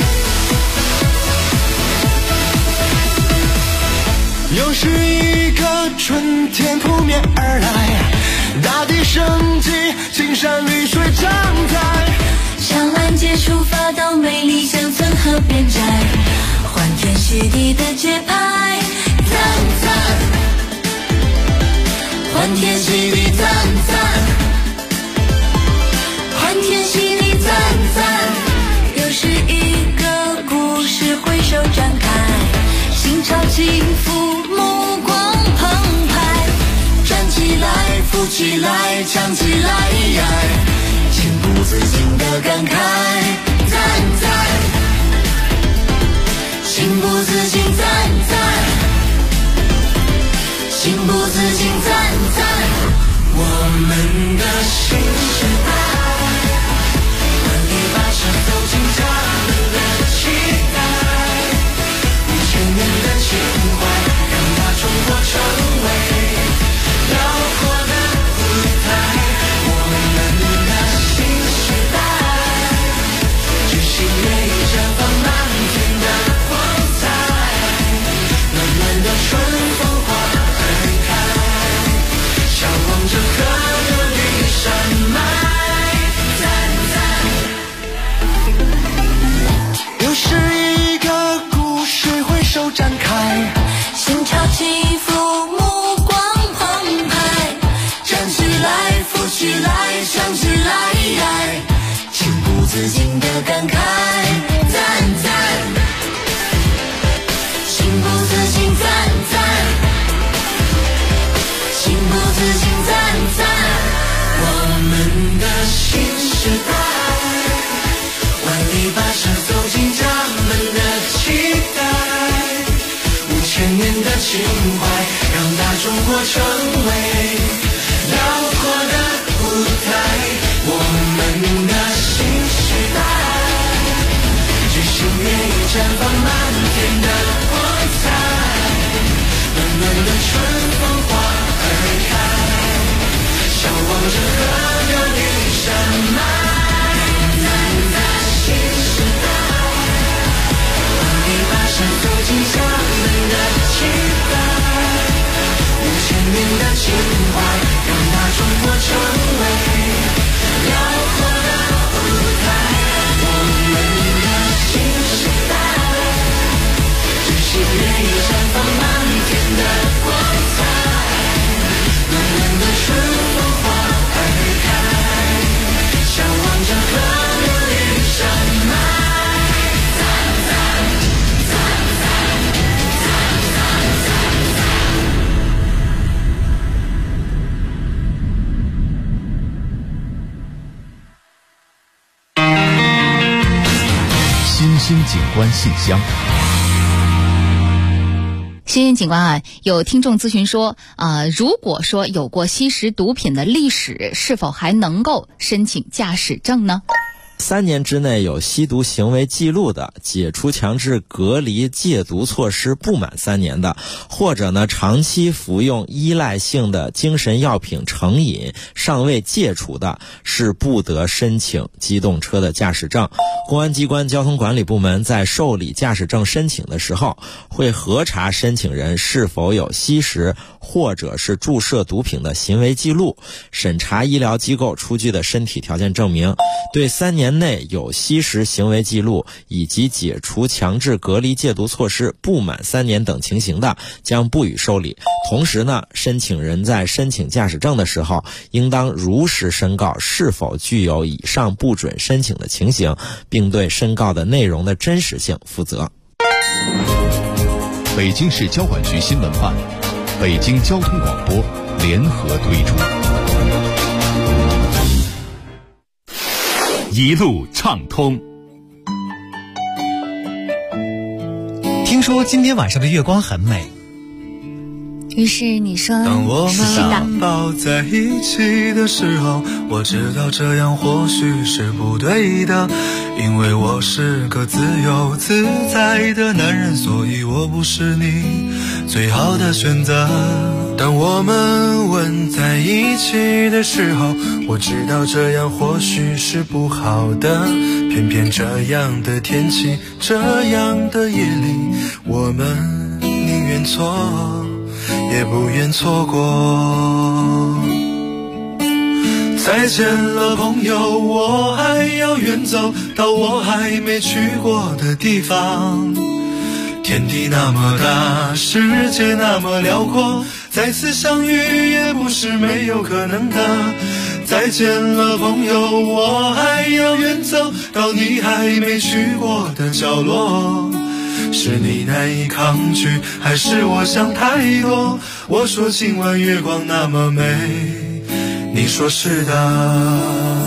又是一个春天扑面而来，大地生机，青山绿水常在。向蓝街出发到美丽乡村河边寨，欢天喜地的节拍，赞赞，欢天喜地赞赞。欢天喜地赞赞，又是一个故事挥手展开，心潮起伏，目光澎湃，站起来，扶起来，唱起来，情不自禁的感慨，赞赞，情不自禁赞赞，情不自禁赞赞，我们的新时代。走进家人的期待，5000年的情怀，让大中国成为辽阔的舞台。我们的新时代，举行乐意绽放满天的光彩，暖暖的春风花儿开，向往着河流与山脉。是一个故事挥手展开，心潮起伏，目光澎湃，站起来，扶起来，唱起来，情不自禁的感慨，赞赞，情不自禁赞赞，情不自禁赞赞，我们的新时代，万里跋涉走进家门的期待，5000年的情怀，让大中国成为辽阔的舞台。我们的新时代，举行乐意绽放满天的光彩，暖暖的春风花儿开，向往着河流与山脉。走进家门的期待，5000年的情怀。 星景观信箱。 新闻警官啊，有听众咨询说，如果说有过吸食毒品的历史，是否还能够申请驾驶证呢 ？3年之内有吸毒行为记录的，解除强制隔离戒毒措施不满3年的，或者呢长期服用依赖性的精神药品成瘾尚未戒除的，是不得申请机动车的驾驶证。公安机关交通管理部门在受理驾驶证申请的时候，会核查申请人是否有吸食或者是注射毒品的行为记录，审查医疗机构出具的身体条件证明，对3年内有吸食行为记录以及解除强制隔离戒毒措施不满3年等情形的，将不予受理。同时呢，申请人在申请驾驶证的时候，应当如实申告是否具有以上不准申请的情形，并对申告的内容的真实性负责。 北京市交管局新闻办、北京交通广播联合推出。 一路畅通。 听说今天晚上的月光很美， 于是你说当我是的。 们抱在一起的时候，我知道这样或许是不对的，因为我是个自由自在的男人，所以我不是你最好的选择。当我们吻在一起的时候，我知道这样或许是不好的，偏偏这样的天气，这样的夜里，我们宁愿错也不愿错过。再见了朋友，我还要远走到我还没去过的地方。天地那么大，世界那么辽阔，再次相遇也不是没有可能的。再见了朋友，我还要远走到你还没去过的角落。是你难以抗拒，还是我想太多？我说今晚月光那么美，你说是的。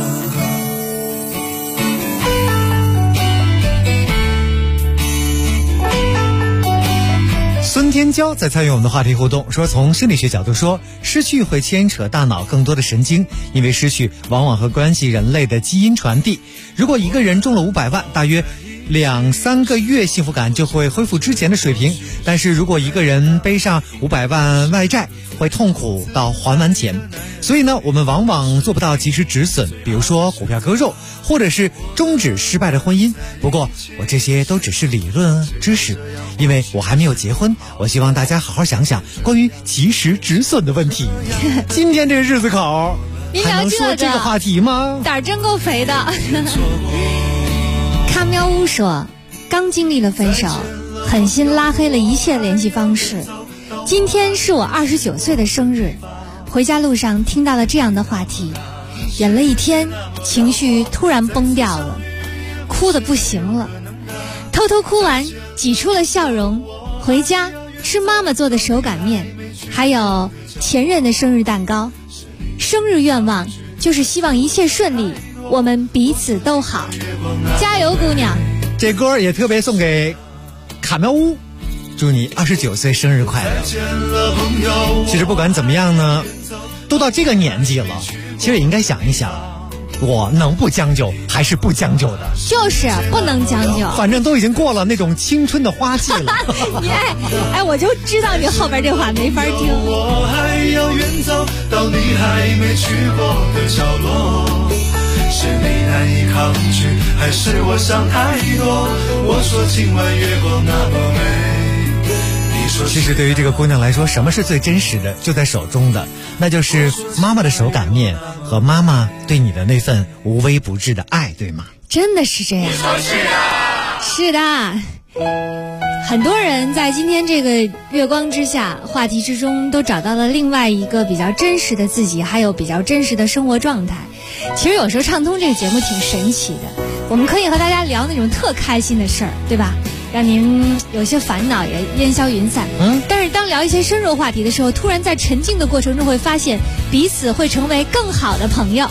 孙天骄在参与我们的话题互动，说从心理学角度说，失去会牵扯大脑更多的神经，因为失去往往和关系人类的基因传递。如果一个人中了500万，大约2-3个月幸福感就会恢复之前的水平，但是如果一个人背上500万外债，会痛苦到还完钱。所以呢，我们往往做不到及时止损，比如说股票割肉，或者是终止失败的婚姻。不过我这些都只是理论知识，因为我还没有结婚。我希望大家好好想想关于及时止损的问题。今天这个日子口你还能说这个话题吗？ 胆儿真够肥的。看喵屋说，刚经历了分手，狠心拉黑了一切联系方式。今天是我29岁的生日，回家路上听到了这样的话题，忍了一天，情绪突然崩掉了，哭得不行了，偷偷哭完挤出了笑容，回家吃妈妈做的手擀面，还有前任的生日蛋糕。生日愿望就是希望一切顺利，我们彼此都好，加油姑娘。 这歌也特别送给卡喵屋，祝你29岁生日快乐。其实不管怎么样呢，都到这个年纪了，其实也应该想一想，我能不将就还是不将就的？ 就是不能将就， 反正都已经过了那种青春的花季了。 你我就知道你后边这话没法听。 我还要远走到你还没去过的角落，是你难以抗拒，还是我想太多？我说今晚月光那么美。 其实对于这个姑娘来说，什么是最真实的，就在手中的，那就是妈妈的手擀面和妈妈对你的那份无微不至的爱，对吗？ 真的是这样。是的，很多人在今天这个月光之下话题之中都找到了另外一个比较真实的自己，还有比较真实的生活状态。其实有时候畅通这个节目挺神奇的，我们可以和大家聊那种特开心的事儿，对吧？让您有些烦恼也烟消云散。但是当聊一些深入话题的时候，突然在沉静的过程中会发现彼此会成为更好的朋友。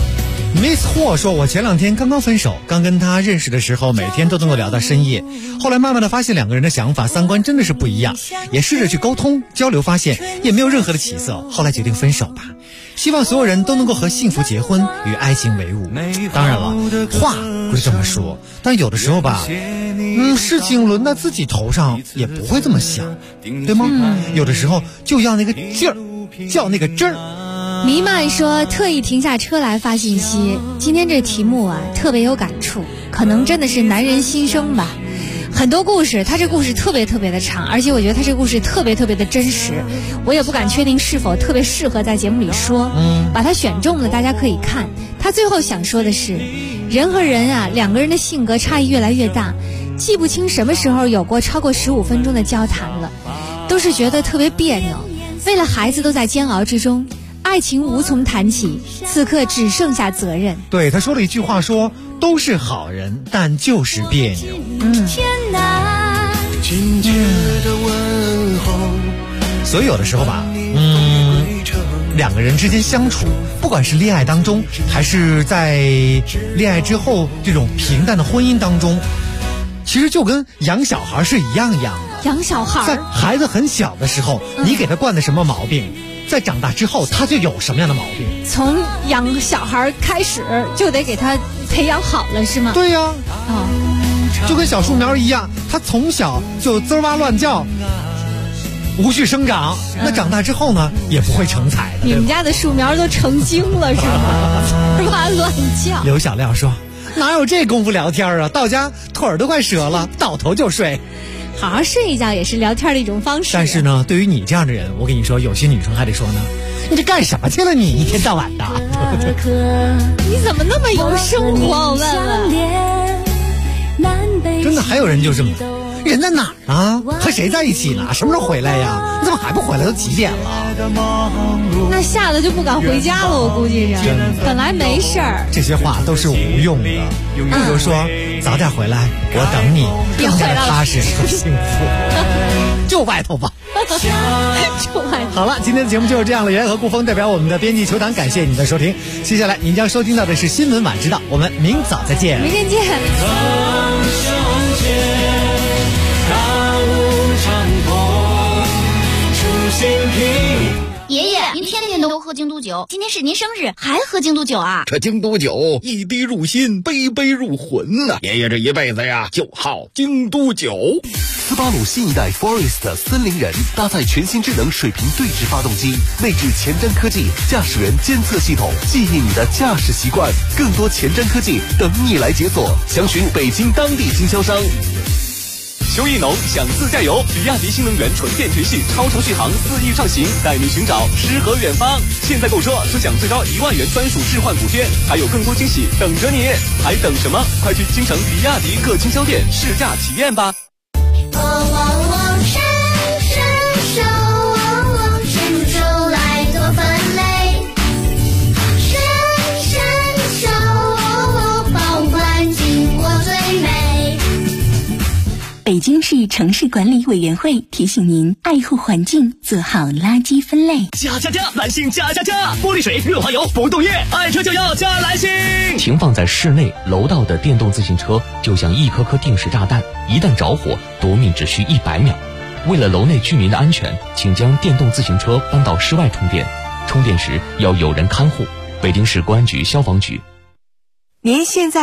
Miss 霍说，我前2天刚刚分手，刚跟他认识的时候，每天都能够聊到深夜，后来慢慢的发现两个人的想法、三观真的是不一样，也试着去沟通交流，发现也没有任何的起色，后来决定分手吧。希望所有人都能够和幸福结婚，与爱情为伍。当然了，话归这么说，但有的时候吧，事情轮到自己头上也不会这么想，对吗？有的时候就要那个劲儿，叫那个真儿。 弥漫说，特意停下车来发信息，今天这题目啊特别有感触，可能真的是男人心声吧。很多故事，他这故事特别特别的长，而且我觉得他这故事特别特别的真实，我也不敢确定是否特别适合在节目里说，把它选中了大家可以看。他最后想说的是，人和人啊，两个人的性格差异越来越大，记不清什么时候有过超过15分钟的交谈了，都是觉得特别别扭，为了孩子都在煎熬之中，爱情无从谈起，此刻只剩下责任。 对，他说了一句话，说都是好人，但就是别扭。所以有的时候吧，两个人之间相处，不管是恋爱当中，还是在恋爱之后这种平淡的婚姻当中，其实就跟养小孩是一样的。 养小孩， 在孩子很小的时候，你给他惯的什么毛病，在长大之后他就有什么样的毛病。 从养小孩开始就得给他培养好了，是吗？ 对呀，就跟小树苗一样，他从小就滋哇乱叫，无序生长，那长大之后呢，也不会成才的。 你们家的树苗都成精了是吗？滋哇乱叫。 刘小亮说，哪有这功夫聊天啊？到家腿儿都快折了，倒头就睡。 好好睡一觉也是聊天的一种方式。 但是呢，对于你这样的人，我跟你说，有些女生还得说呢，你这干什么去了？你一天到晚的， 你怎么那么有生活？我问问， 真的还有人就这么，人在哪儿啊？和谁在一起呢？什么时候回来呀？你怎么还不回来？都几点了？ 那吓得就不敢回家了，我估计是。本来没事儿， 这些话都是无用的。不如说，早点回来，我等你， 别回来了， 踏实和幸福。就外头吧。 就外头。 好了，今天的节目就是这样了。袁和顾峰代表我们的编辑球党，感谢您的收听。接下来您将收听到的是新闻晚知道，我们明早再见。 明天见。 爷爷，您天天都喝京都酒，今天是您生日，还喝京都酒啊？ 这京都酒一滴入心，杯杯入魂呐！爷爷这一辈子呀，就好京都酒。 斯巴鲁新一代 Forest 森林人搭载全新智能水平对置发动机，内置前瞻科技驾驶员监测系统，记忆你的驾驶习惯。更多前瞻科技等你来解锁，详询北京当地经销商。邱意农想自驾游，比亚迪新能源纯电全系超长续航4亿畅行，带你寻找诗和远方。现在购车尊享最高1万元专属置换补贴，还有更多惊喜等着你，还等什么？快去京城比亚迪各经销店试驾体验吧。 伸手来做分类，伸手保护环境我最美。 北京市城市管理委员会提醒您爱护环境，做好垃圾分类。 加！蓝星加！玻璃水、润滑油、不动液，爱车就要加蓝星。 停放在室内、楼道的电动自行车就像一颗颗定时炸弹，一旦着火，夺命只需100秒。为了楼内居民的安全，请将电动自行车搬到室外充电，充电时要有人看护。北京市公安局消防局。 您现在